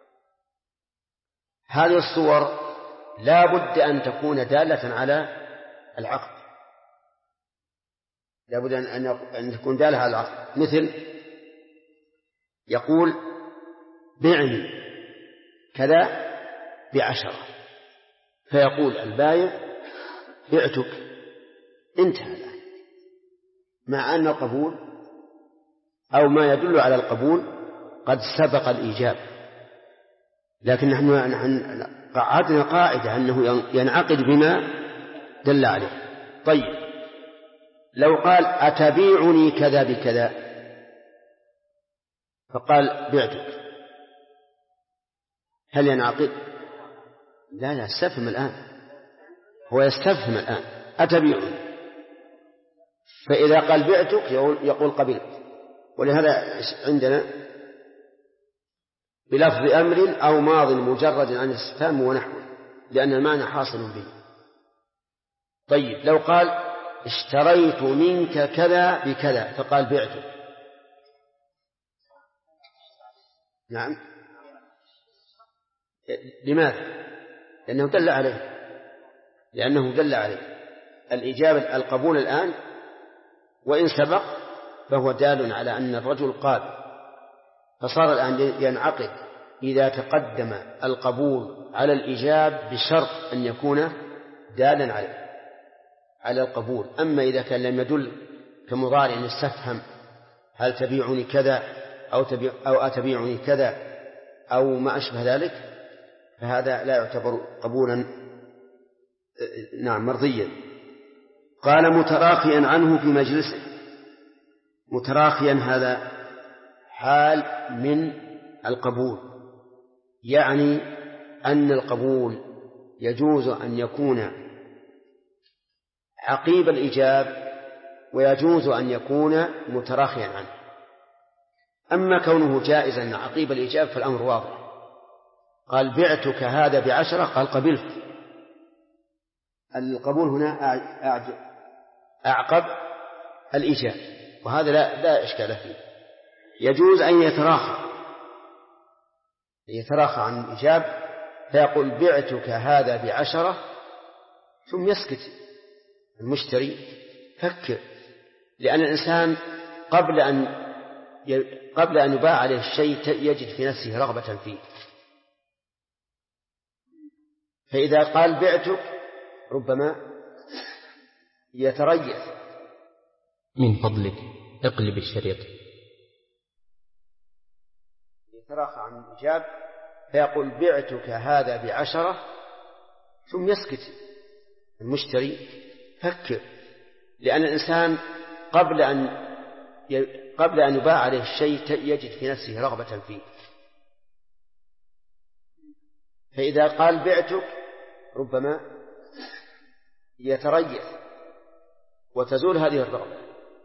B: هذه الصور لا بد أن تكون دالة على العقد، لا بد أن تكون دالة على العقد. مثل يقول بعني كذا ب10، فيقول البائع بعتك، انتهى الآن، مع أن القبول أو ما يدل على القبول قد سبق الإيجاب، لكن نحن قعدنا قاعدة أنه ينعقد بما دل عليه. طيب لو قال أتبيعني كذا بكذا فقال بعتك، هل ينعقد؟ لا استفهم الآن، هو يستفهم الآن أتبيعني، فإذا قال بعتك يقول قبلت. ولهذا عندنا بلفظ أمر أو ماض مجرد عن الاستفهام ونحوه، لأن المعنى حاصل به. طيب لو قال اشتريت منك كذا بكذا فقال بعتك، نعم، لماذا؟ لأنه دل عليه الإجابة القبول الآن وإن سبق فهو دال على أن الرجل قابل. فصار الآن ينعقد إذا تقدم القبول على الإيجاب بشرط أن يكون دالا على القبول. أما إذا كان لم يدل كمضارع يستفهم هل تبيعني كذا أو أتبيعني كذا أو ما أشبه ذلك، فهذا لا يعتبر قبولا مرضيا. قال متراخيا عنه في مجلسه. متراخيا هذا حال من القبول، يعني أن القبول يجوز أن يكون عقيب الإيجاب ويجوز أن يكون متراخيا عنه. أما كونه جائزا عقيب الإيجاب فالأمر واضح. قال بعتك هذا ب10، قال قبلت. القبول هنا أعقب الإيجاب، وهذا لا إشكال فيه. يجوز أن يتراخى عن الإيجاب فيقول بعتك هذا ب10 ثم يسكت المشتري. فكر، لأن الإنسان قبل أن يباع عليه الشيء يجد في نفسه رغبة فيه، فإذا قال بعتك ربما يتريث.
A: من فضلك اقلب الشريط.
B: يتراخى عن الإيجاب فيقول بعتك هذا ب10 ثم يسكت المشتري. فكر، لأن الإنسان قبل أن يباع عليه الشيء يجد في نفسه رغبة فيه، فإذا قال بعتك ربما يتريث وتزول هذه الرغبة.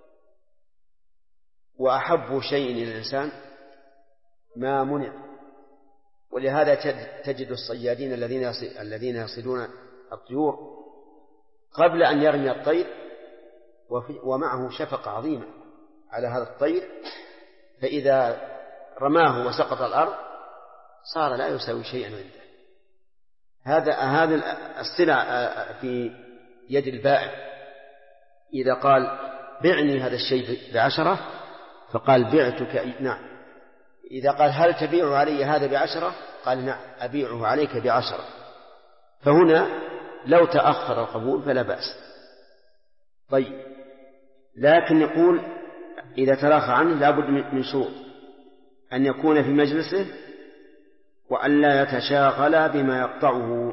B: وأحب شيء إلى الإنسان ما منع، ولهذا تجد الصيادين الذين يصيدون الطيور قبل أن يرمي الطير ومعه شفقة عظيمة على هذا الطير، فإذا رماه وسقط الأرض صار لا يساوي شيئا عنده. هذا السلع في يد البائع. إذا قال بعني هذا الشيء ب10 فقال بعتك، نعم. إذا قال هل تبيع علي هذا ب10 قال نعم أبيعه عليك ب10. فهنا لو تأخر القبول فلا بأس. طيب، لكن يقول إذا تراخى عنه لابد من شروط: أن يكون في مجلسه، وأن لا يتشاغل بما يقطعه.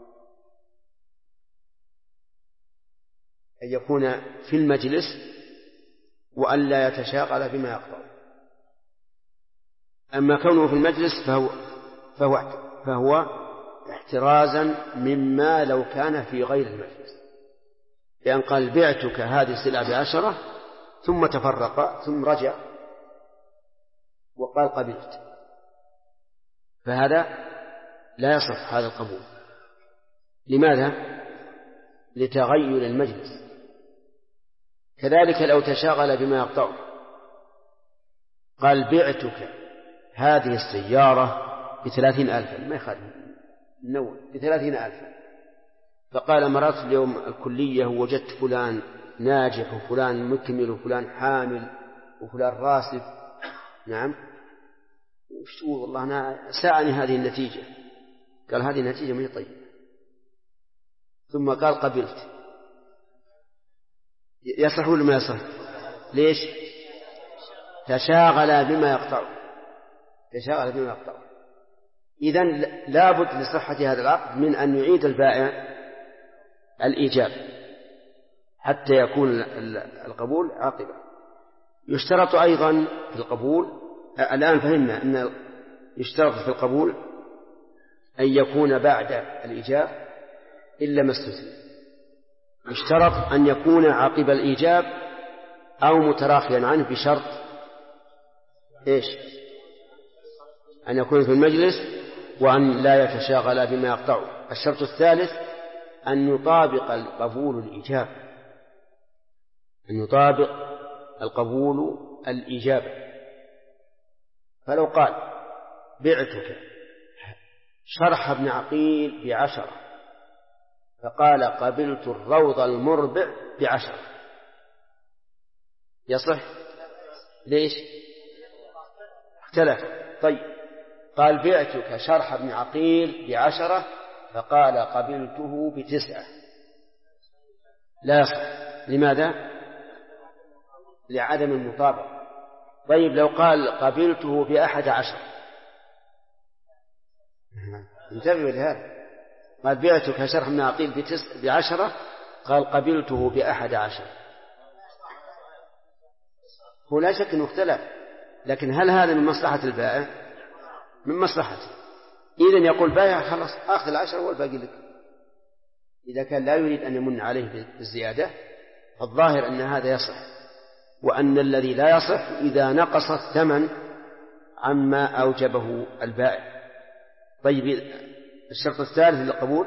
B: أن يكون في المجلس وأن لا يتشاغل بما يقطعه. أما كونه في المجلس فهو احترازا مما لو كان في غير المجلس، لأن قال بعتك هذه السلعة ب10 ثم تفرق ثم رجع وقال قبلت، فهذا لا يصح هذا القبول. لماذا؟ لتغير المجلس. كذلك لو تشاغل بما يقطعه، قال بعتك هذه السيارة ب30,000، ما يخالف النوع، ب30,000. فقال مرات اليوم الكلية وجدت فلان ناجح وفلان مكمل وفلان حامل وفلان راسب، نعم، وش تقول؟ والله أنا ساءني هذه النتيجة. قال هذه النتيجة ما هي طيبة. ثم قال قبلت. يصح ولا ما يصح؟ ليش؟ تشاغل بما يقطعه. إذن لابد لصحة هذا العقد من أن يعيد البائع الإيجاب حتى يكون القبول عاقبة. يشترط أيضا في القبول، الآن فهمنا أن يشترط في القبول أن يكون بعد الإيجاب إلا ما استثنى. يشترط أن يكون عقب الإيجاب أو متراخيا عنه بشرط إيش؟ أن يكون في المجلس وأن لا يتشاغل بما يقطعه. الشرط الثالث أن يطابق القبول الإيجاب، أن يطابق القبول الإيجاب. فلو قال بعتك شرح ابن عقيل ب10 فقال قبلت الروض المربع ب10، يصح. ليش؟ اختلف. طيب قال بعتك شرح ابن عقيل ب10 فقال قبلته ب9 لا يصح. لماذا؟ لعدم المطابقة. طيب لو قال قبلته ب11 انتبهوا لهذا. قال بعتك شرح ابن عقيل ب10 قال قبلته ب11 هو لا شك أنه اختلف، لكن هل هذا من مصلحة البائع؟ من مصلحته. إذن يقول بائع خلاص أخذ 10 والباقي لك. إذا كان لا يريد أن يمن عليه بالزيادة فالظاهر أن هذا يصح، وأن الذي لا يصح إذا نقص الثمن عما أوجبه البائع. طيب الشرط الثالث للقبول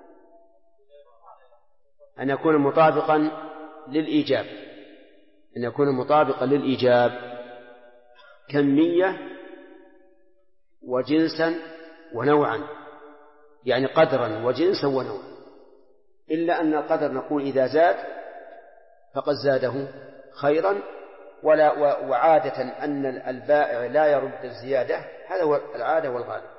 B: أن يكون مطابقا للإيجاب، أن يكون مطابقا للإيجاب كمية وجنسا ونوعا، يعني قدرا وجنسا ونوعا، إلا أن القدر نقول إذا زاد فقد زاده خيرا، وعادة أن البائع لا يرد الزيادة، هذا هو العادة والغالب.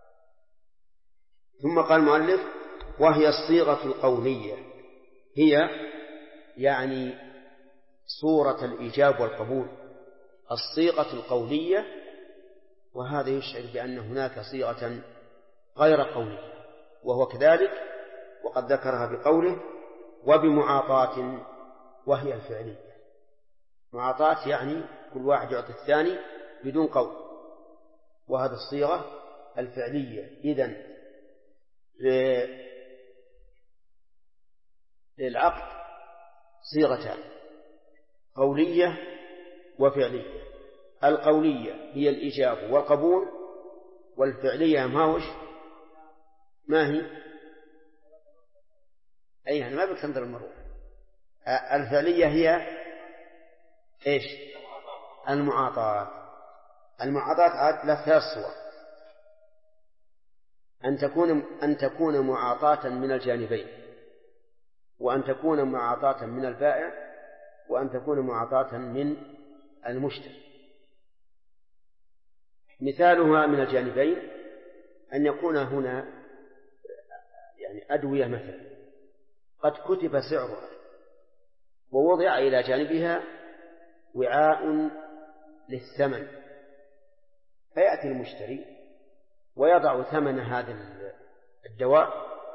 B: ثم قال المؤلف وهي الصيغة القولية، هي يعني صورة الإيجاب والقبول، الصيغة القولية، وهذا يشعر بأن هناك صيغة غير قولية، وهو كذلك وقد ذكرها بقوله وبمعاطاة، وهي الفعلية. معاطاة يعني كل واحد يعطي الثاني بدون قول، وهذه الصيغة الفعلية. إذن للعقد صيغتان قولية وفعلية. القولية هي الإجابة والقبول، والفعلية ما هي أي يعني ما بك تنظر المروء. الفعلية هي إيش؟ المعاطاة. المعاطاة عاد لها 3 صور: أن تكون معاطاة من الجانبين، وأن تكون معاطاة من البائع، وأن تكون معاطاة من المشتري. مثالها من الجانبين أن يكون هنا يعني أدوية مثلا قد كتب سعرها ووضع إلى جانبها وعاء للثمن، فيأتي المشتري ويضع ثمن هذا الدواء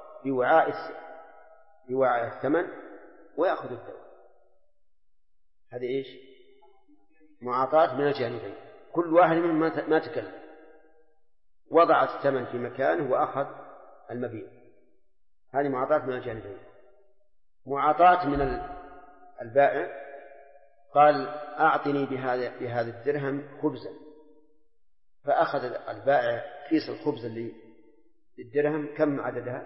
B: بوعاء الثمن ويأخذ الدواء. هذه إيش؟ معاطاة من الجانبين، كل واحد منهم ما تكلم، وضع الثمن في مكانه وأخذ المبيع. هذه معاطاة من الجانبين. معاطاة من البائع قال أعطني بهذا الدرهم خبزا، فأخذ البائع كيس الخبز اللي الدرهم كم عددها؟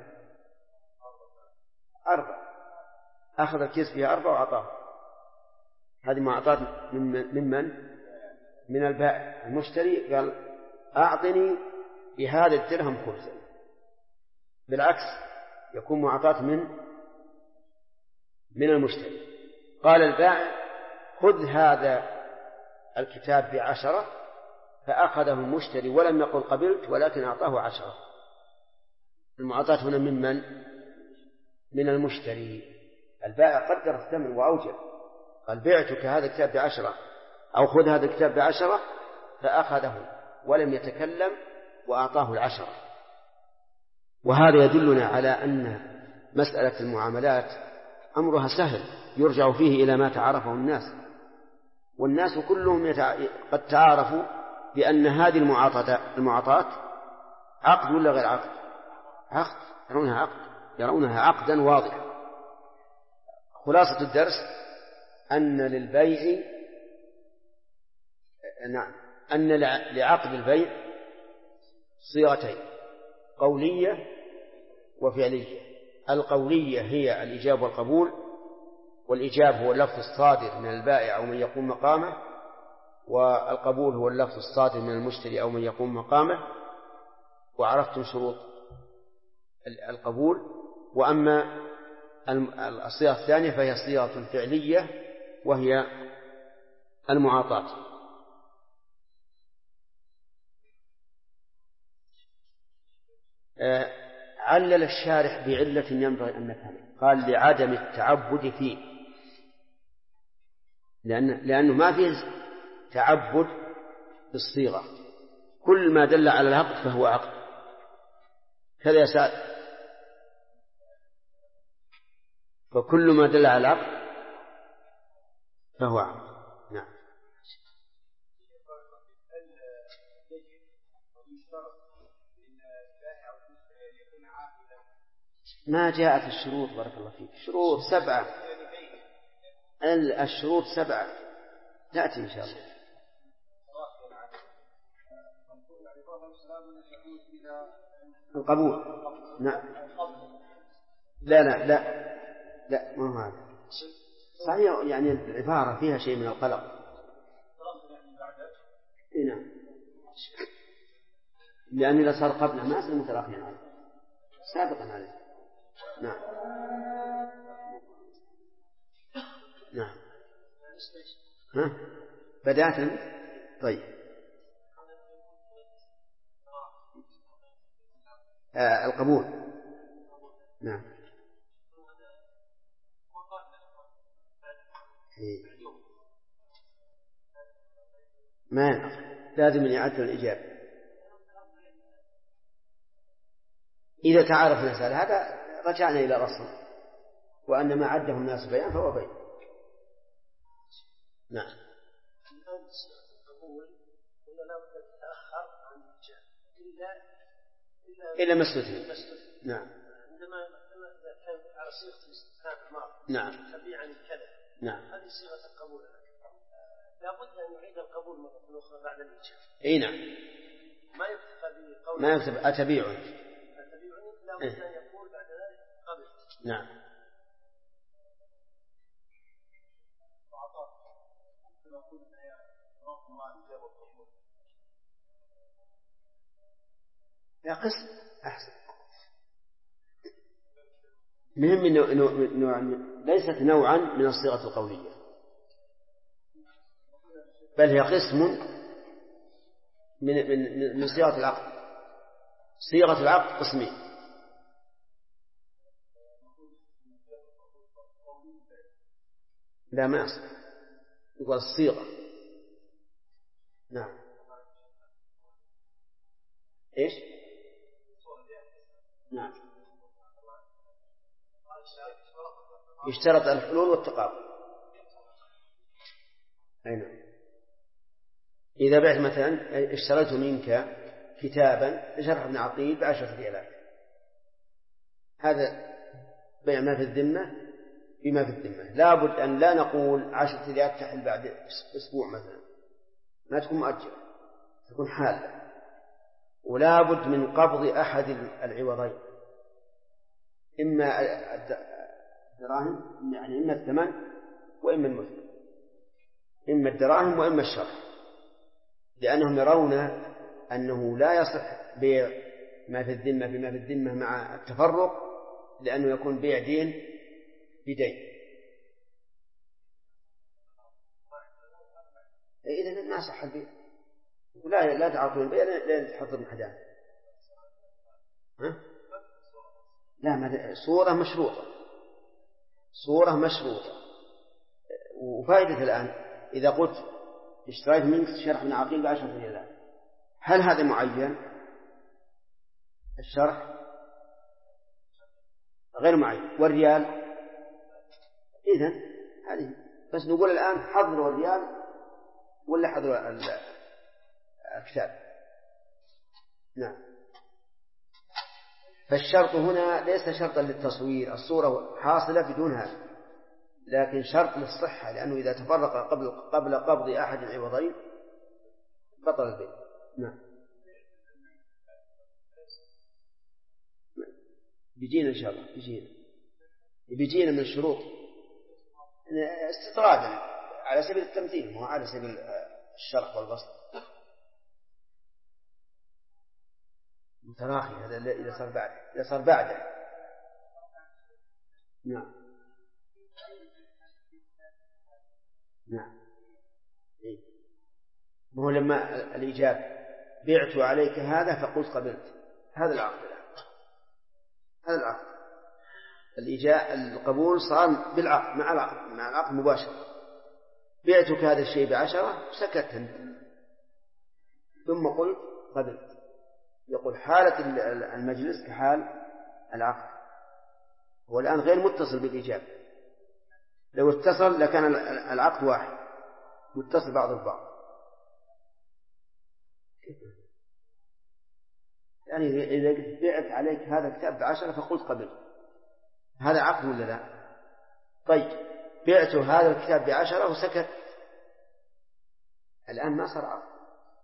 B: 4، أخذ الكيس فيها 4 وأعطاه. هذه معاطاة من البائع. المشتري قال أعطني بهذا الدرهم خبزا. بالعكس يكون معاطاة من المشتري. قال البائع خذ هذا الكتاب ب10، فأخذه المشتري ولم يقل قبلت، ولكن أعطاه 10. المعاطاة هنا من المشتري. البائع قدر الثمن وأوجب، قال بعتك هذا الكتاب ب10 أو خذ هذا الكتاب ب10، فأخذه ولم يتكلم وأعطاه 10. وهذا يدلنا على أن مسألة المعاملات أمرها سهل، يرجع فيه إلى ما تعارفه الناس، والناس كلهم قد تعارفوا بأن هذه المعاطاة عقد ولا غير عقد؟ عقد، يرونها عقدا واضحا. خلاصة الدرس أن لعقد البيع صيغتين: قولية وفعلية. القولية هي الإجاب والقبول، والإجاب هو اللفظ الصادر من البائع أو من يقوم مقامه، والقبول هو اللفظ الصادر من المشتري أو من يقوم مقامه. وعرفتم شروط القبول. وأما الصيغة الثانية فهي صيغة فعلية، وهي المعاطاة. علل الشارح بعلة ينبغي أن نفهمها، قال لعدم التعبد فيه، لأنه ما فيه تعبد بالصيغة، كل ما دل على العقد فهو عقد. كذا يسأل، فكل ما دل على العقد فهو عقد. نعم. ما جاءت الشروط، بارك الله فيك، شروط 7، الشروط 7 تأتي إن شاء الله. القبول. نعم. لا لا لا لا، ما هو هذا صحيح، يعني العبارة فيها شيء من القلق. نعم، لأن إذا صار قبله ما يصير متراخيا عليه، سابقا عليه. نعم. نعم. ها بداية. طيب. القبول. نعم. ما لازم يعدل الإجابة. إذا تعارف نسأل هذا رجعنا إلى الأصل، وأن ما عده الناس بيان فهو بيان. نعم. إلا مسلسل. نعم.
C: عندما إذا كان على صيغة الاستفهام الماضي.
B: نعم.
C: تبيعا كذا.
B: نعم.
C: هذه صيغة القبول، لابد أن يعيد القبول مرة أخرى بعد الإجابة.
B: أي نعم.
C: ما يكتفى بقول.
B: ما يكتب أتبيع.
C: لابد أن يقول بعد ذلك قبل.
B: نعم. يا قسم أحسن. مهم نوع، ليست نوعا من الصيغة القولية، بل هي قسم من صيغة العقد. صيغة العقد قسمين. لا ما أصل، يقول الصيغة. نعم. إيش؟ نعم. يشترط الحلول والتقابل. أي نعم. إذا بعت مثلا اشتريت منك كتابا لشرح ابن عقيل ب10 ريالات، هذا بيع ما في الذمة بما في الذمة. لابد أن لا نقول 10 ريالات تحل بعد أسبوع مثلا، ما تكون مؤجلة، تكون حالة. ولا بد من قبض أحد العوضين، إما الدراهم، يعني إما الثمن وإما المثل، إما الدراهم وإما الشرح، لأنهم يرون أنه لا يصح بيع ما في الذمة بما في الذمة مع التفرق، لأنه يكون بيع دين بدين. إذن ما صح البيع، لا تعطوا البيع لا تحضر محدان. لا، صورة مشروطة، صورة مشروطة. وفائدة الآن إذا قلت اشتريت منك شرح ابن عقيل ب10 ريالات، هل هذا معين؟ الشرح غير معين، والريال إذن هذه بس نقول الآن حضروا الريال ولا حضروا الكتاب. نعم. فالشرط هنا ليس شرطا للتصوير، الصورة حاصلة بدون هذا، لكن شرط للصحة، لأنه إذا تفرق قبل قبض أحد العوضين بطل البيع. نعم. بيجينا إن شاء الله، بيجينا من الشروط استطرادا على سبيل التمثيل، مو على سبيل الشرح والبسط. متراخي هذا إذا صار بعده. نعم. نعم. هو لما الإيجاب بعت عليك هذا فقلت قبلت، هذا العقد الآن، هذا العقد. القبول صار بالعقد مع العقد مباشرة. بعتك هذا الشيء ب10 سكت أنت ثم قلت قبلت. يقول حالة المجلس كحال العقد، والآن غير متصل بالإيجاب. لو اتصل لكان العقد واحد متصل بعض البعض. يعني إذا بعت عليك هذا الكتاب ب10 فقلت قبل، هذا عقد ولا لا؟ طيب بعت هذا الكتاب ب10 وسكت، الآن ما صار عقد.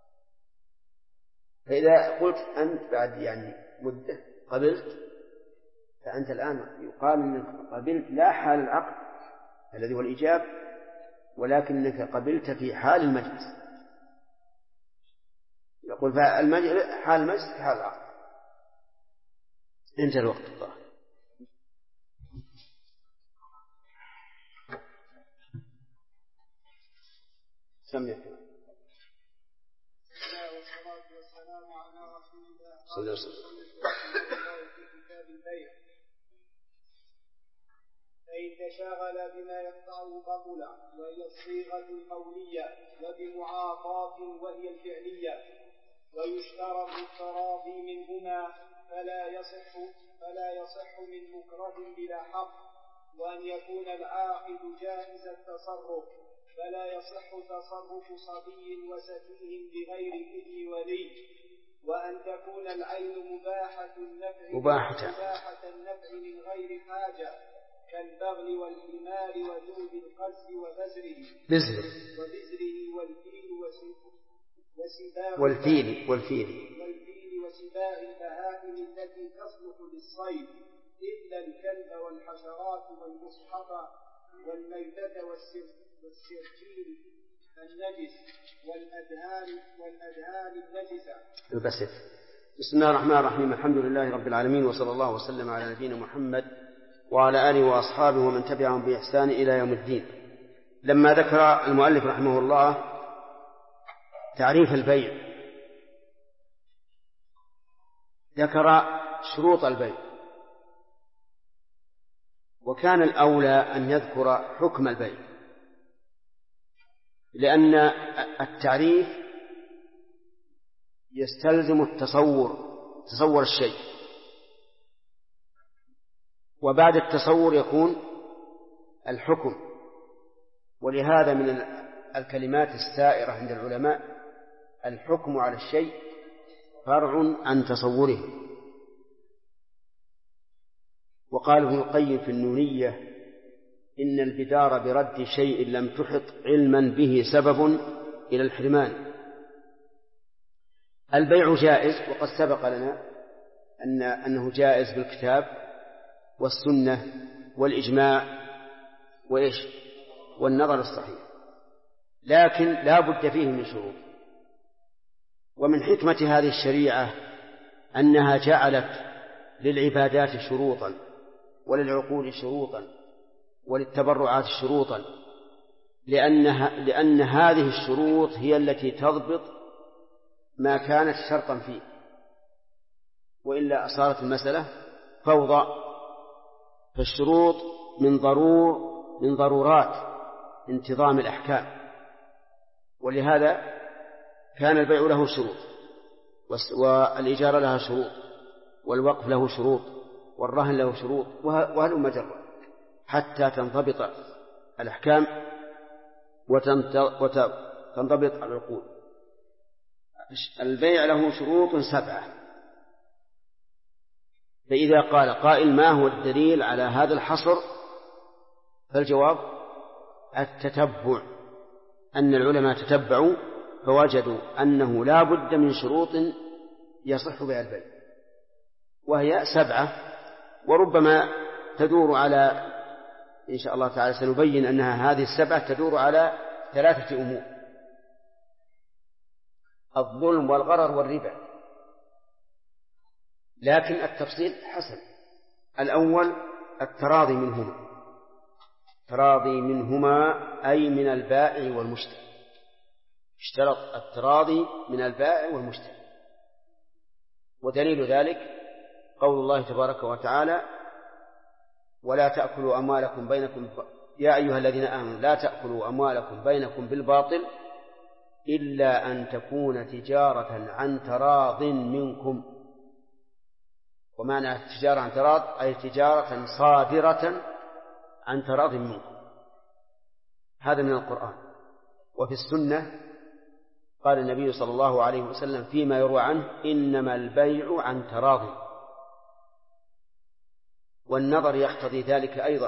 B: فإذا قلت أنت بعد يعني مدة قبلت، فأنت الآن يقال أنك قبلت لا حال العقد الذي هو الإيجاب، ولكنك قبلت في حال المجلس. يقول حال المجلس كحال العقد. انتهى الوقت. الله سمع.
C: والسلام على رسول الله
B: صلى الله عليه وسلم.
C: في كتاب البيع: فإن تشاغل بما يقطعه بطل، وهي الصيغة القولية، وبمعاطاة وهي الفعلية، ويشترط التراضي منهما، فلا يصح من مكره بلا حق، وأن يكون العاقد جائز التصرف، فلا يصح تصرف صبي وسفيه بغير إذن ولي، وأن تكون العين مباحة النفع من غير حاجة، كالبغل والحمار وذوب القز وبزره والفيل وسباع البهائم التي تصلح للصيد، إلا الكلب والحشرات والمصحف والميتة والسرجين النجس والأدهان النجسة
B: البسط. بسم الله الرحمن الرحيم. الحمد لله رب العالمين، وصلى الله وسلم على نبينا محمد وعلى آله وأصحابه ومن تبعهم بإحسان إلى يوم الدين. لما ذكر المؤلف رحمه الله تعريف البيع، ذكر شروط البيع، وكان الأولى أن يذكر حكم البيع، لأن التعريف يستلزم تصور الشيء، وبعد التصور يكون الحكم. ولهذا من الكلمات السائرة عند العلماء الحكم على الشيء فرع عن تصوره. وقال ابن القيم في النونية: إن البدار برد شيء لم تحط علما به سبب إلى الحرمان. البيع جائز، وقد سبق لنا أنه جائز بالكتاب والسنة والإجماع والنظر الصحيح، لكن لا بد فيه من شروط. ومن حكمة هذه الشريعة أنها جعلت للعبادات شروطا، وللعقول شروطا، وللتبرعات شروطا، لأن هذه الشروط هي التي تضبط ما كانت شرطا فيه، وإلا صارت المسألة فوضى. فالشروط من ضرورات انتظام الأحكام، ولهذا كان البيع له شروط، والإجارة لها شروط، والوقف له شروط، والرهن له شروط، وهلم جرا حتى تنضبط الأحكام وتنضبط العقول. البيع له شروط 7. فإذا قال قائل: ما هو الدليل على هذا الحصر؟ فالجواب: التتبع، أن العلماء تتبعوا فوجدوا أنه لا بد من شروط يصح بها البيع، وهي 7، وربما تدور على، إن شاء الله تعالى سنبين أنها هذه 7 تدور على 3 أمور: الظلم والغرر والربا، لكن التفصيل حسن. الأول التراضي منهما، أي من البائع والمشتري. اشترط التراضي من البائع والمشتري. ودليل ذلك قول الله تبارك وتعالى: ولا تأكلوا أموالكم بينكم يا أيها الذين آمنوا لا تأكلوا أموالكم بينكم بالباطل إلا أن تكون تجارة عن تراض منكم. ومعنى التجارة عن تراض أي تجارة صادرة عن تراض منكم. هذا من القرآن. وفي السنة قال النبي صلى الله عليه وسلم فيما يروى عنه: إنما البيع عن تراض. والنظر يقتضي ذلك أيضا،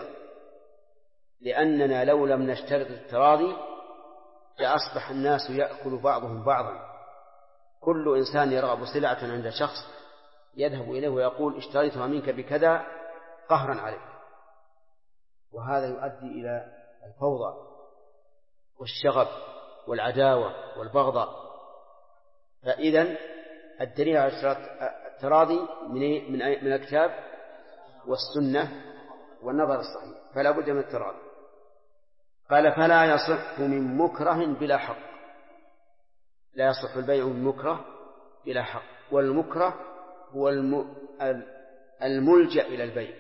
B: لأننا لو لم نشترط التراضي لأصبح الناس يأكل بعضهم بعضا. كل إنسان يرغب سلعة عند شخص يذهب إليه ويقول: اشتريتها منك بكذا قهرا عليك. وهذا يؤدي إلى الفوضى والشغب والعداوة والبغضاء. فإذن الدليل على اشتراط التراضي من الكتاب والسنة والنظر الصحيح، فلا بد من التراضي. قال: فلا يصح من مكره بلا حق. لا يصح البيع من مكره بلا حق. والمكره هو الملجأ إلى البيع،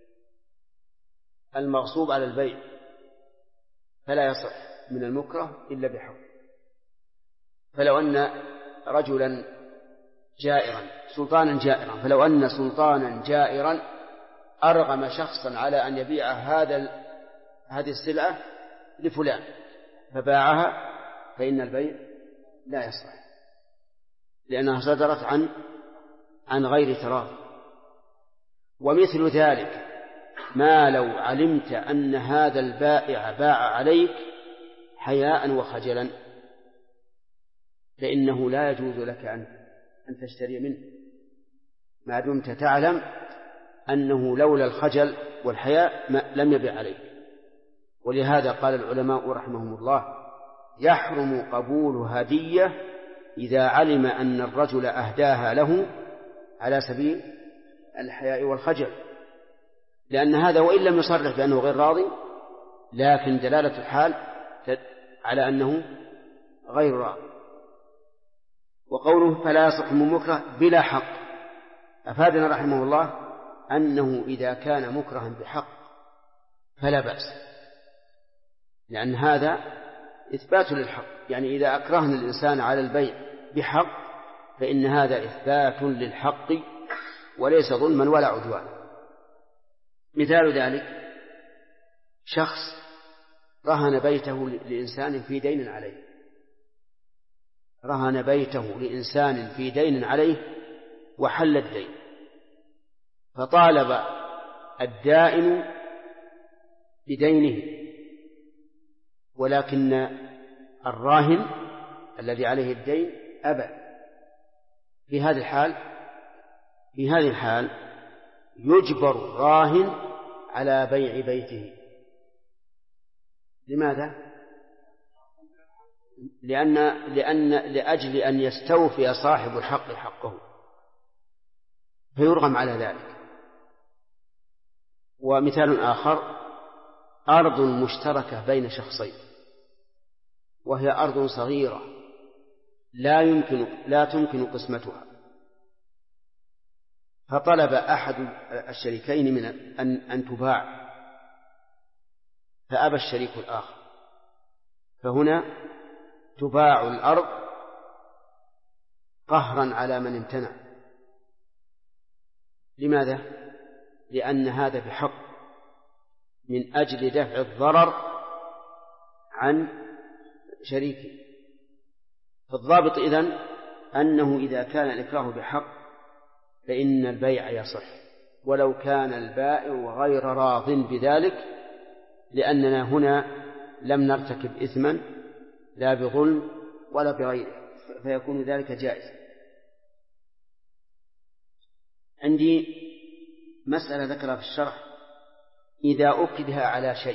B: المغصوب على البيع، فلا يصح من المكره إلا بحق. فلو أن رجلا جائرا سلطانا جائرا فلو أن سلطانا جائرا أرغم شخصا على أن يبيع هذه السلعة لفلان فباعها، فإن البيع لا يصح، لأنها صدرت عن غير تراضي. ومثل ذلك ما لو علمت أن هذا البائع باع عليك حياء وخجلا، فإنه لا يجوز لك أن تشتري منه، ما دمت تعلم أنه لولا الخجل والحياء لم يبيع عليك. ولهذا قال العلماء رحمهم الله: يحرم قبول هدية إذا علم أن الرجل أهداها له على سبيل الحياء والخجل، لأن هذا وإن لم يصرح بأنه غير راضي، لكن دلالة الحال على أنه غير راضي. وقوله: فلا يصح من مكره بلا حق، أفادنا رحمه الله أنه إذا كان مكرها بحق فلا بأس، لأن هذا إثبات للحق. يعني إذا أكرهنا الإنسان على البيع بحق فإن هذا إثبات للحق وليس ظلما ولا عدوانا. مثال ذلك: شخص رهن بيته لإنسان في دين عليه، رهن بيته لإنسان في دين عليه وحل الدين، فطالب الدائن بدينه، ولكن الراهن الذي عليه الدين أبى. في هذه الحال يجبر الراهن على بيع بيته. لماذا؟ لأجل أن يستوفي صاحب الحق حقه، فيرغم على ذلك. ومثال آخر: أرض مشتركة بين شخصين وهي أرض صغيرة لا تمكن قسمتها، فطلب أحد الشريكين من أن تباع فأبى الشريك الآخر، فهنا تباع الأرض قهرا على من امتنع. لماذا؟ لأن هذا بحق من أجل دفع الضرر عن شريكه. فالضابط إذن أنه إذا كان الإكراه بحق فإن البيع يصح، ولو كان البائع غير راض بذلك، لأننا هنا لم نرتكب إثما لا بظلم ولا بغيره، فيكون ذلك جائزا. عندي مسألة ذكرها في الشرح: إذا أكره على شيء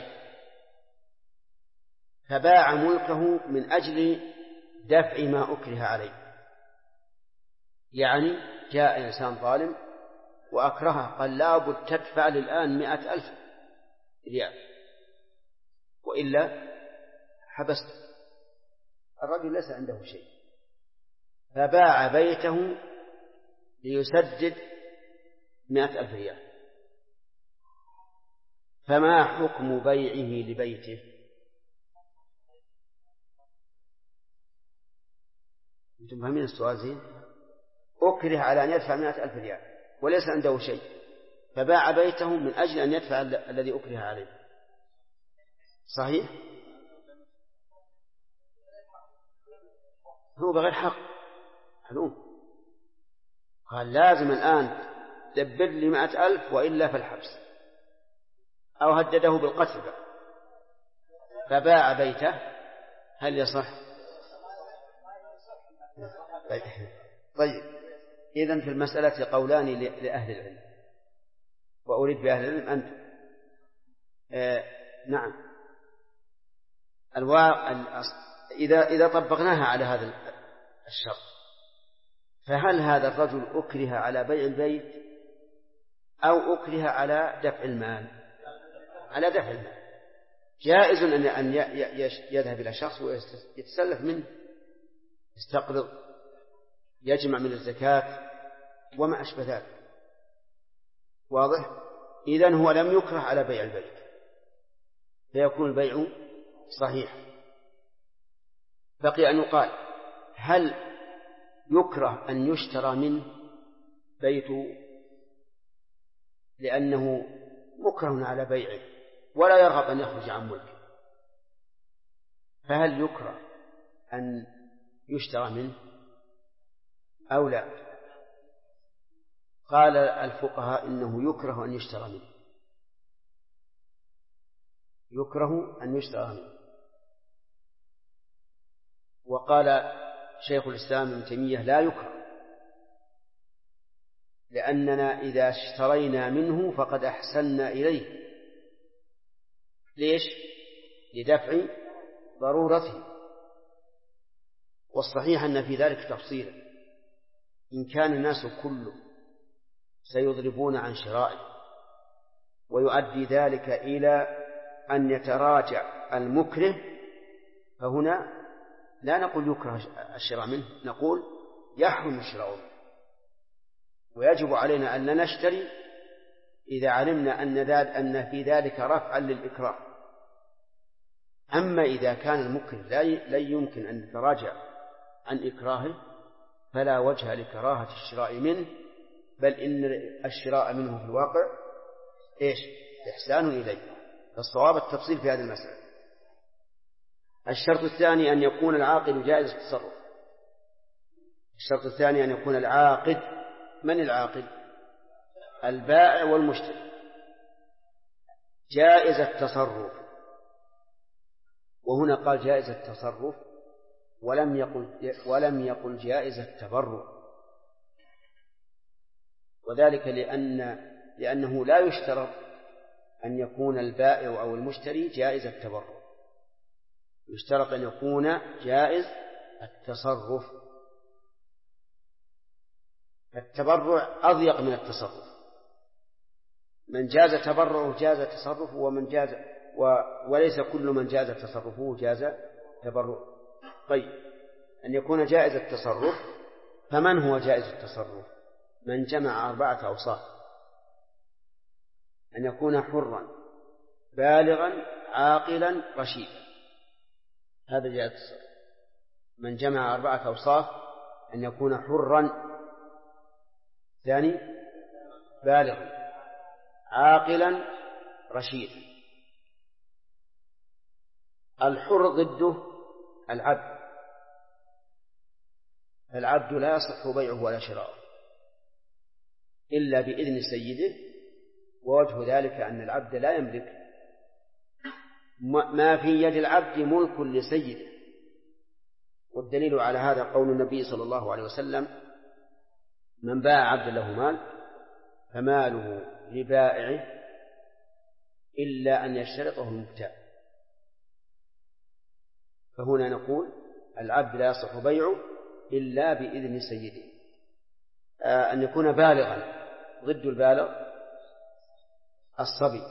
B: فباع ملكه من أجل دفع ما أكره عليه، يعني جاء إنسان ظالم وأكرهه، قال: لا بد تدفع الآن 100,000 ريال وإلا حبست الرجل ليس عنده شيء فباع بيته ليسدد 100,000 ريال، فما حكم بيعه لبيته؟ أنتم فاهمين السؤال زين؟ أكره على أن يدفع 100,000 ريال وليس عنده شيء، فباع بيته من أجل أن يدفع الذي أكره عليه، صحيح؟ هو بغير حق حلوم، قال لازم الآن دبر لي 100,000 وإلا فالحبس، أو هدده بالقتل بقى. فباع بيته، هل يصح؟ طيب إذن في المسألة قولان لأهل العلم، وأريد بأهل العلم أنتم. نعم، إذا طبقناها على هذا الشرط، فهل هذا الرجل أكره على بيع البيت أو أكره على دفع المال؟ على دفع المال. جائز أن يذهب إلى شخص ويتسلف منه، يستقرض، يجمع من الزكاة وما أشبه ذلك، واضح؟ إذن هو لم يكره على بيع البيت، فيكون البيع صحيح. بقي أن يقال هل يكره أن يشترى منه بيته لأنه مكره على بيعه ولا يرغب أن يخرج عن ملكه، فهل يكره أن يشترى منه أو لا؟ قال الفقهاء إنه يكره أن يشترى منه، يكره أن يشترى منه. وقال شيخ الإسلام ابن تيمية لا يكره، لأننا إذا اشترينا منه فقد أحسننا إليه. ليش؟ لدفع ضرورته. والصحيح أن في ذلك تفصيلا، إن كان الناس كله سيضربون عن شرائه ويؤدي ذلك إلى أن يتراجع المكره، فهنا لا نقول يكره الشراء منه، نقول يحرم الشراء منه، ويجب علينا أن لا نشتري إذا علمنا أن في ذلك رفعا للإكراه. أما إذا كان المكره لا يمكن أن يتراجع عن إكراهه فلا وجه لكراهة الشراء منه، بل إن الشراء منه في الواقع إيش؟ إحسان إليه. فالصواب التفصيل في هذه المسألة. الشرط الثاني أن يكون العاقد جائز التصرف. الشرط الثاني أن يكون العاقد، من العاقد؟ البائع والمشتري، جائز التصرف. وهنا قال جائز التصرف ولم يقل جائز التبرع، وذلك لأنه لا يشترط أن يكون البائع أو المشتري جائز التبرع، يشترط أن يكون جائز التصرف. التبرع أضيق من التصرف، من جاز تبرعه جاز تصرفه، وليس كل من جاز تصرفه جاز تبرعه. طيب، أن يكون جائز التصرف، فمن هو جائز التصرف؟ من جمع 4 أوصاف: أن يكون حرا بالغا عاقلا رشيدا، هذا جائز التصرف. من جمع 4 أوصاف: أن يكون حرا، ثاني بالغا عاقلا رشيدا. الحر ضده العبد، العبد لا يصح بيعه ولا شراؤه إلا بإذن سيده، ووجه ذلك أن العبد لا يملك، ما في يد العبد ملك لسيده. والدليل على هذا قول النبي صلى الله عليه وسلم: من باع عبد له مال فماله لبائعه إلا أن يشترطه المبتاع. فهنا نقول العبد لا يصح بيعه إلا بإذن سيده. أن يكون بالغا، ضد البالغ الصبي،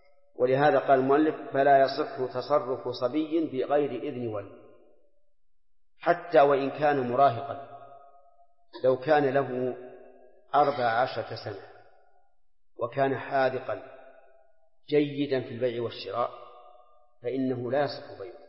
B: ولهذا قال المؤلف: فلا يصح تصرف صبي بغير إذن ولي. حتى وإن كان مراهقا، لو كان له 14 سنة وكان حاذقا جيدا في البيع والشراء فإنه لا يصح بيعه،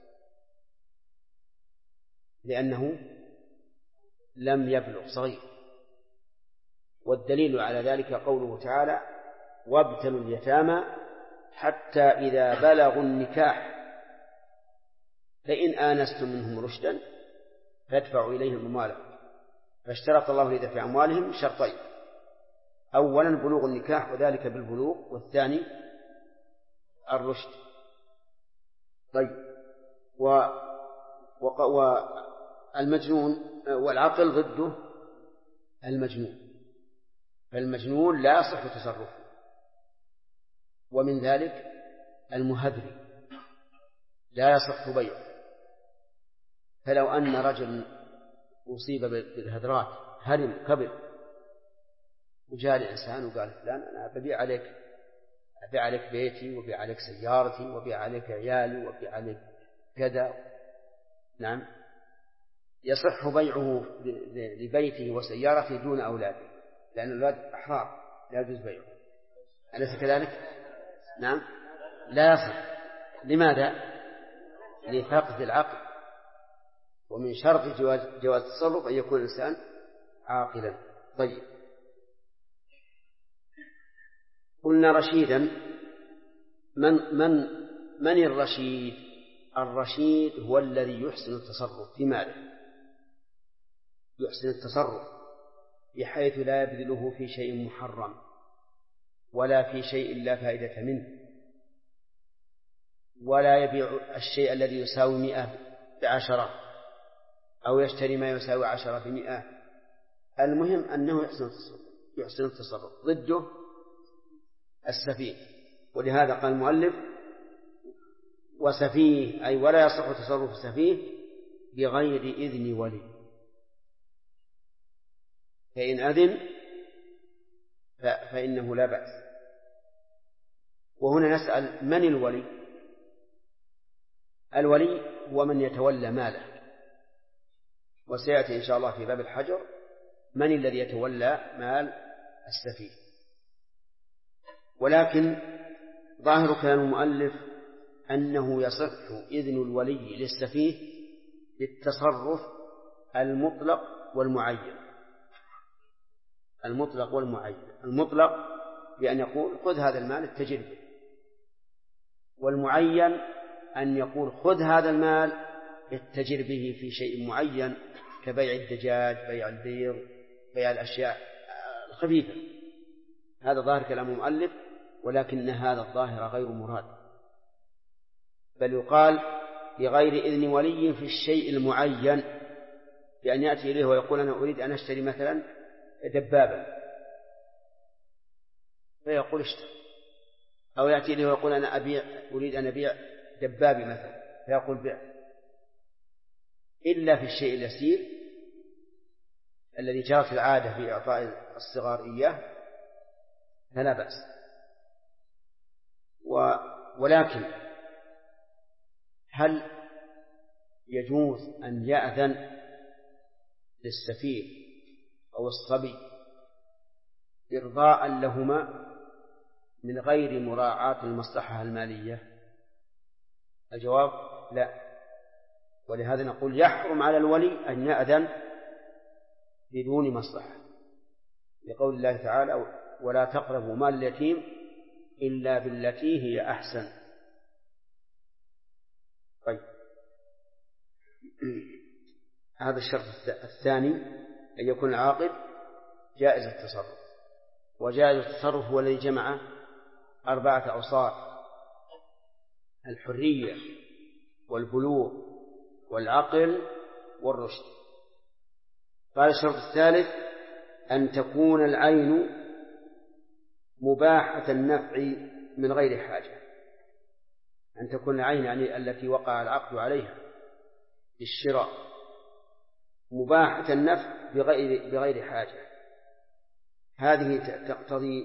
B: لأنه لم يبلغ صغير. والدليل على ذلك قوله تعالى: وابتلوا اليتامى حتى إذا بلغوا النكاح فإن آنستم منهم رشدا فادفعوا إليهم أموالهم. فاشترط الله لدفع أموالهم شرطين: أولا بلوغ النكاح وذلك بالبلوغ، والثاني الرشد. طيب، والمجنون والعقل ضده المجنون، فالمجنون لا يصح تصرفه. ومن ذلك المهذري لا يصح بيعه. فلو أن رجل أصيب بالهذرات هرم كبر وجاء الإنسان وقال: فلان أنا ببيع عليك بيتي وبيع عليك سيارتي وبيع عليك عيالي وبيع عليك كذا، نعم، يصح بيعه لبيته وسيارته دون أولاده، لأن الأولاد أحرار لا يجوز بيعه. أليس كذلك؟ نعم، لا يصح. لماذا؟ لفقد العقل، ومن شرط جواز التصرف أن يكون الإنسان عاقلا. طيب، قلنا رشيدا. من الرشيد؟ الرشيد هو الذي يحسن التصرف في ماله، يحسن التصرف بحيث لا يبذله في شيء محرم ولا في شيء لا فائدة منه، ولا يبيع الشيء الذي يساوي 100 ب10 أو يشتري ما يساوي 10 ب100. المهم أنه يحسن التصرف. ضده السفيه، ولهذا قال المؤلف: وسفيه، أي ولا يصح تصرف السفيه بغير إذن ولي، فإن أذن فإنه لا بأس. وهنا نسأل: من الولي؟ الولي هو من يتولى ماله، وسيأتي إن شاء الله في باب الحجر من الذي يتولى مال السفيه. ولكن ظاهر كلام المؤلف أنه يصح إذن الولي للسفيه بالتصرف المطلق والمعين. المطلق والمعين: المطلق بأن يقول: خذ هذا المال اتجر به، والمعين أن يقول: خذ هذا المال اتجر به في شيء معين كبيع الدجاج، بيع البيض، بيع الأشياء الخفيفة. هذا ظاهر كلام المؤلف، ولكن هذا الظاهر غير مراد، بل يقال بغير إذن ولي في الشيء المعين، بأن يأتي إليه ويقول: أنا أريد أن أشتري مثلا دبابا، فيقول: اشتري. أو يأتي إليه ويقول: أنا أريد أن أبيع دبابي مثلا، فيقول: بيع. إلا في الشيء اليسير الذي جرت العادة في إعطاء الصغار إياه فلا بأس. ولكن هل يجوز أن يأذن للسفيه أو الصبي إرضاء لهما من غير مراعاة المصلحة المالية؟ الجواب: لا. ولهذا نقول: يحرم على الولي أن يأذن بدون مصلحة، لقول الله تعالى: ولا تقربوا مال اليتيم إلا بالتي هي أحسن. طيب، هذا الشرط الثاني: أن يكون العاقل جائز التصرف. وجائز التصرف هو الذي جمع 4 أوصاف: الحرية والبلوغ والعقل والرشد. قال الشرط الثالث: أن تكون العين مباحة النفع من غير حاجة. أن تكون العين يعني التي وقع العقد عليها بالشراء مباحة النفع بغير حاجة. هذه تقتضي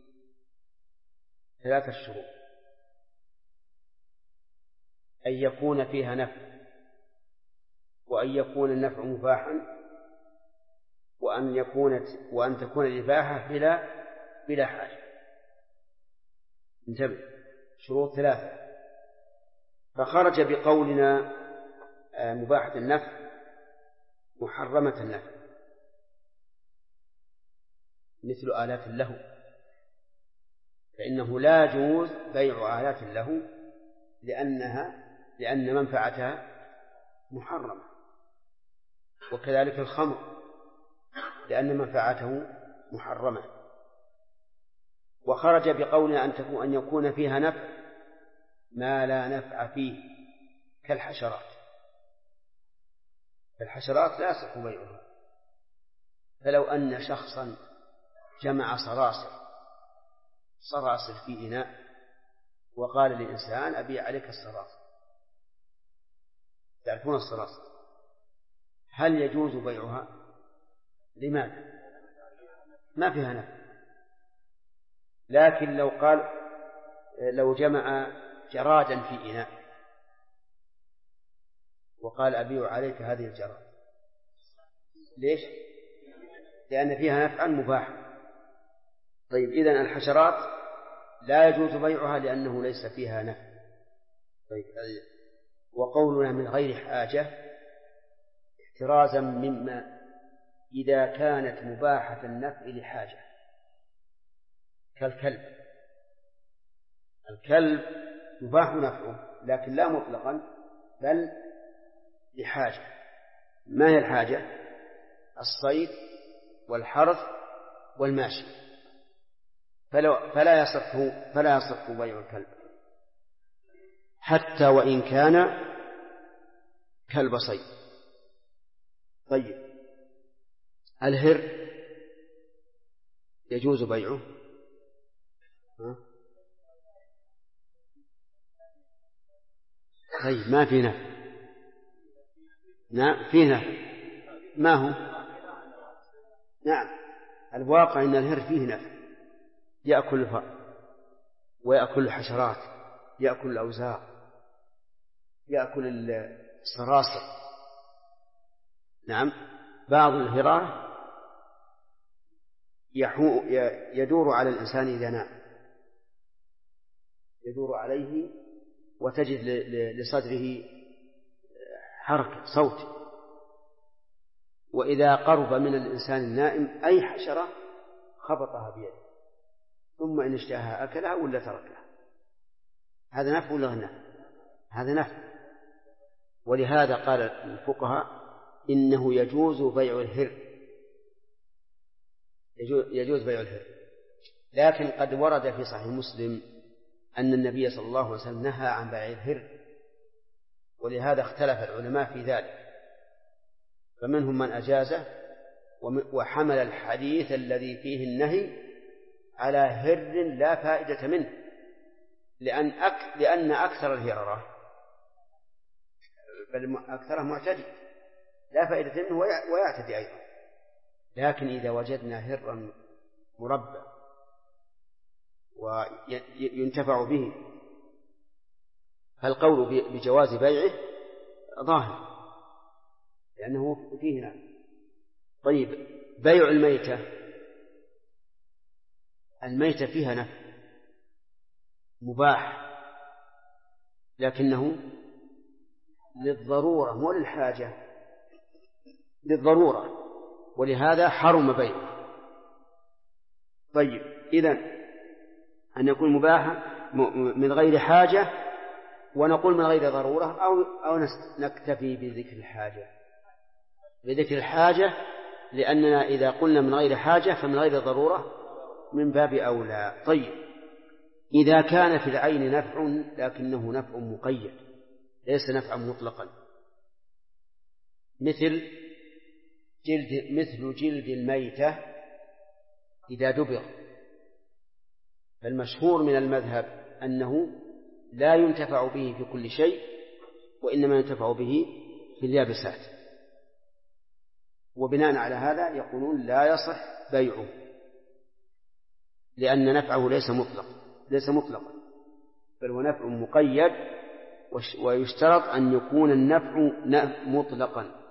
B: 3 شروط: أن يكون فيها نفع، وأن يكون النفع مباحا وأن تكون الإباحة بلا حاجة. انتبه، شروط 3. فخرج بقولنا مباحة النفع محرمة النفع، مثل آلات اللهو، فإنه لا يجوز بيع آلات اللهو لأن منفعتها محرمة، وكذلك الخمر لأن منفعته محرمة. وخرج بقولنا أن يكون فيها نفع ما لا نفع فيه كالحشرات، فالحشرات لا يصح بيعها. فلو أن شخصا جمع صراصر في إناء وقال للإنسان أبيع عليك الصراصر، تعرفون الصراصر، هل يجوز بيعها؟ لماذا؟ ما فيها نفع. لكن لو جمع جرادا في إناء وقال أبيع عليك هذه الجراد، ليش؟ لأن فيها نفعا مباحا. طيب، إذن الحشرات لا يجوز بيعها لأنه ليس فيها نفع. طيب، وقولنا من غير حاجة احترازا مما إذا كانت مباحة النفع لحاجة، كالكلب. الكلب مباح نفعه لكن لا مطلقا بل لحاجة. ما هي الحاجة؟ الصيد والحرث والماشي، فلا يصح بيع الكلب حتى وإن كان كلب صيد. طيب، الهر يجوز بيعه؟ طيب، ما في نفع. نعم، فيه نفع. ما هو؟ نعم، الواقع أن الهر فيه نفع، يأكل الفأر ويأكل الحشرات، يأكل الأوزار، يأكل الصراصر. نعم، بعض الهراه يدور على الإنسان إذا نام، يدور عليه وتجد لصدره حركة صوت، وإذا قرب من الإنسان النائم أي حشرة خبطها بيده، ثم إن اشتهاها أكلها ولا تركها. هذا نفع ولا غنى؟ هذا نفع. ولهذا قال الفقهاء إنه يجوز بيع الهر، يجوز بيع الهر. لكن قد ورد في صحيح مسلم أن النبي صلى الله عليه وسلم نهى عن بيع الهر، ولهذا اختلف العلماء في ذلك، فمنهم من أجازه وحمل الحديث الذي فيه النهي على هر لا فائدة منه، لأن أكثر الهررة بل أكثرها معتدي لا فائدة منه ويعتدي أيضا. لكن إذا وجدنا هرا مربى وينتفع به فالقول بجواز بيعه ظاهر لأنه فيه نفع. طيب، بيع الميتة فيها نفع مباح لكنه للضرورة مو للحاجة، للضرورة، ولهذا حرم بيعه. طيب، إذن أن يكون مباحا من غير حاجة، ونقول من غير ضرورة، أو نكتفي بذكر الحاجة لأننا إذا قلنا من غير حاجة فمن غير ضرورة من باب أولى. طيب، إذا كان في العين نفع لكنه نفع مقيد ليس نفعا مطلقا، مثل جلد الميتة إذا دبغ، فالمشهور من المذهب أنه لا ينتفع به في كل شيء وإنما ينتفع به في اليابسات، وبناء على هذا يقولون لا يصح بيعه لأن نفعه ليس مطلقا بل هو نفع مقيد، ويشترط أن يكون النفع مطلقا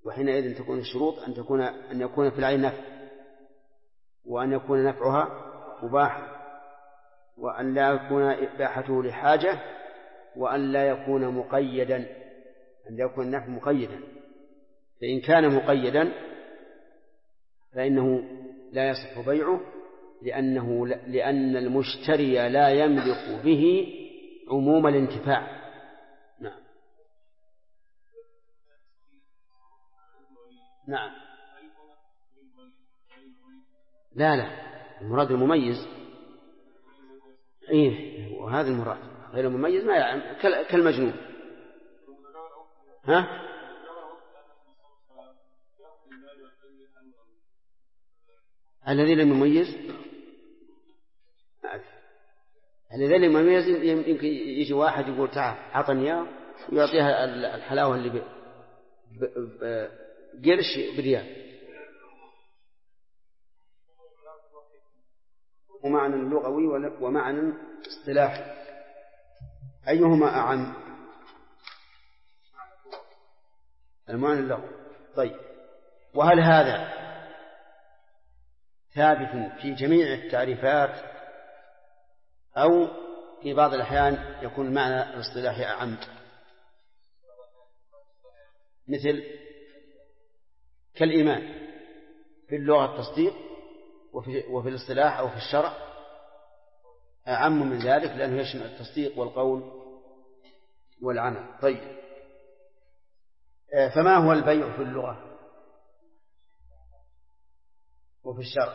B: وحينئذ تكون الشروط أن يكون في العين نفع، وأن يكون نفعها مباحا، وأن لا يكون إباحته لحاجة، وأن لا يكون مقيدا، أن يكون النفع مقيدا. فإن كان مقيدا فإنه لا يصح بيعه، لأن المشتري لا يملك به عموم الانتفاع. نعم. نعم. لا المراد المميز. وهذا المراد. غير المميز ما يعني كالمجنون. ها؟ الذي لم يميز الذي لم يميز يمكن يجي واحد يقول تعال أعطني إياه ويعطيها الحلاوة اللي بقرش بريال. ومعنى لغوي ومعنى اصطلاحي، أيهما أعم؟ المعنى اللغوي. طيب، وهل هذا ثابت في جميع التعريفات أو في بعض الأحيان يكون المعنى الاصطلاحي أعم؟ مثل كالإيمان في اللغة التصديق، وفي الاصطلاح أو في الشرع أعم من ذلك، لأنه يشمل التصديق والقول والعمل. طيب، فما هو البيع في اللغة وفي الشرع؟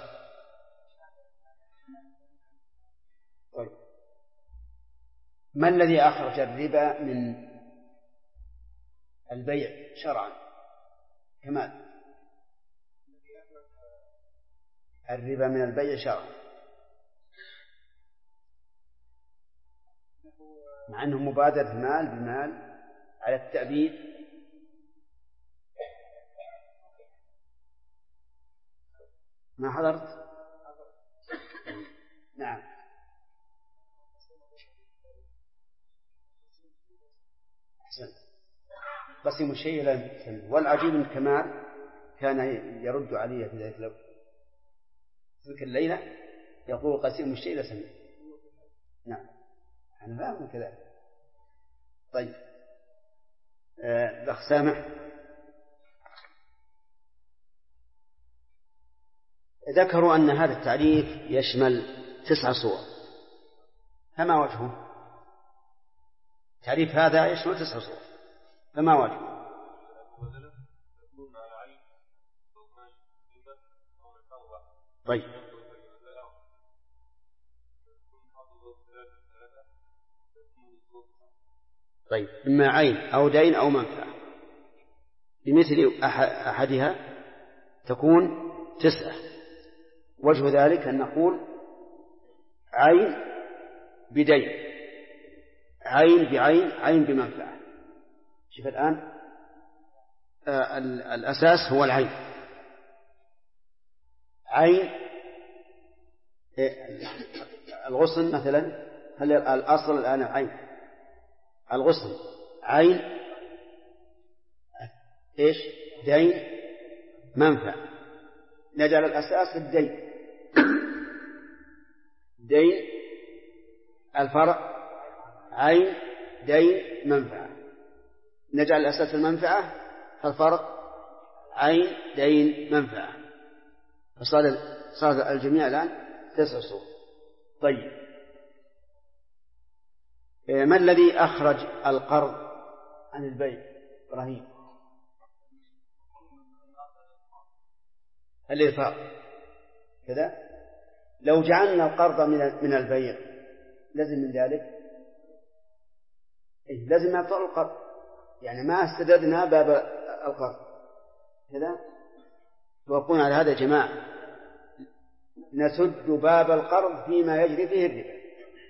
B: طيب، ما الذي أخرج الربا من البيع شرعا؟ كمال الربا من البيع شرعا، مع أنه مبادرة المال بالمال على التأبيد. ما حضرت؟ نعم. أحسن. قسم الشيء لا يسمى. والعجيب من كمال كان يرد علي في ذلك تلك الليلة يقول قسم الشيء لا يسمى. نعم، أنا فاهم كذلك. طيب، الأخ سامح ذكروا أن هذا التعريف يشمل 9 صور، فما وجهه؟ تعريف هذا يشمل 9 صور، فما وجهه؟ طيب، إما عين أو دين أو منفعة. بمثل أحدها تكون 9. وجه ذلك أن نقول عين بدين، عين بعين، عين بمنفعة. شوف الآن الأساس هو العين. عين الغصن مثلا، هل الأصل الآن عين الغصن عين إيش؟ دين منفعة. نجعل الأساس الدين، دين الفرع عين دين منفعة. نجعل الأساس المنفعة، فالفرع عين دين منفعة. فصار الجميع الآن 9 صور. طيب، ما الذي أخرج القرض عن البيع؟ إبراهيم، الإرفاق كذا. لو جعلنا القرض من البيع لازم من ذلك لازم نطلع القرض، يعني ما استددنا باب القرض كذا. ويكون على هذا جماعة نسد باب القرض فيما يجري فيه الربا،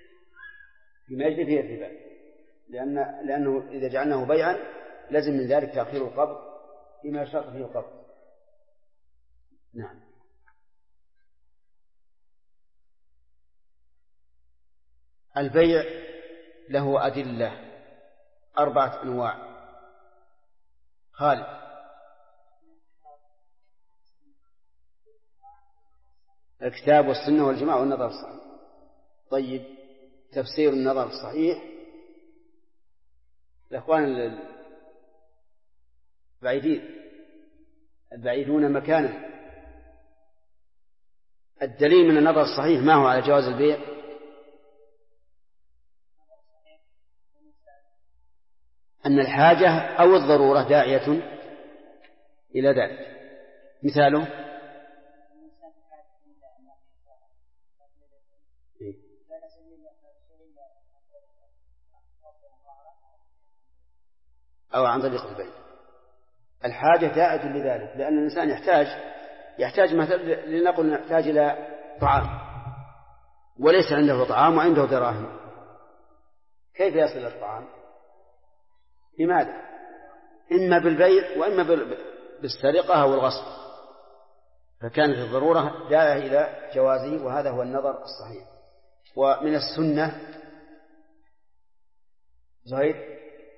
B: لأنه إذا جعلناه بيعا لازم من ذلك تأخير القبض فيما يشترط فيه القبض. نعم. البيع له أدلة 4 أنواع. خالد الكتاب والسنة والجماعة والنظر الصحيح. طيب تفسير النظر الصحيح الأخوان البعيدون مكانا، الدليل من النظر الصحيح ما هو على جواز البيع؟ أن الحاجة أو الضرورة داعية إلى ذلك. مثاله أو عن طريق البيع. الحاجة داعية لذلك، لأن الإنسان يحتاج مثلا لنقل نحتاج إلى طعام وليس عنده طعام وعنده دراهم، كيف يصل الطعام؟ لماذا؟ إما بالبيع وإما بالسرقة أو الغصب، فكانت الضرورة داعية إلى جوازه، وهذا هو النظر الصحيح. ومن السنة زهير.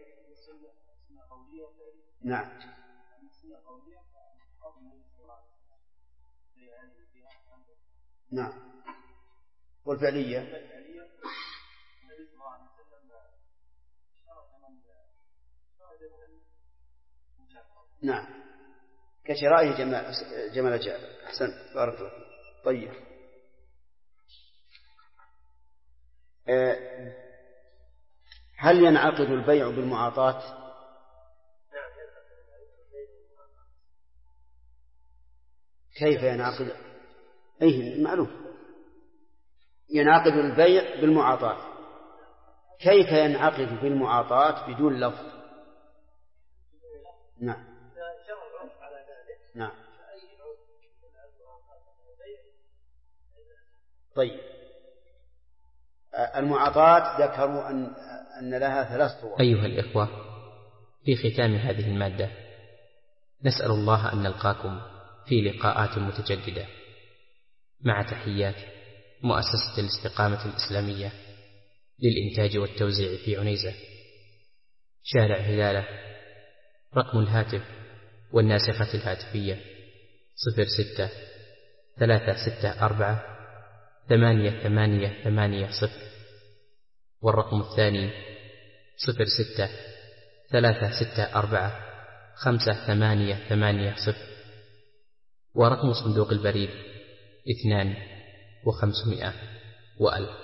B: نعم. نعم. والفعلية نعم كشرائه جمال جاء. أحسن بارك الله. طيب هل ينعقد البيع بالمعاطاة؟ كيف ينعقد؟ أيه معلوم ينعقد البيع بالمعاطاة. كيف ينعقد بالمعاطاة بدون لفظ؟ نعم. نعم. طيب المعاطاة ذكروا أن لها 3 صور.
A: أيها الإخوة، في ختام هذه المادة نسأل الله أن نلقاكم في لقاءات متجددة، مع تحيات مؤسسة الاستقامة الإسلامية للإنتاج والتوزيع في عنيزة، شارع هلالة. رقم الهاتف والناسخة الهاتفية 06-364-8880، والرقم الثاني 06-364-5880، ورقم صندوق البريد 2500 و1000.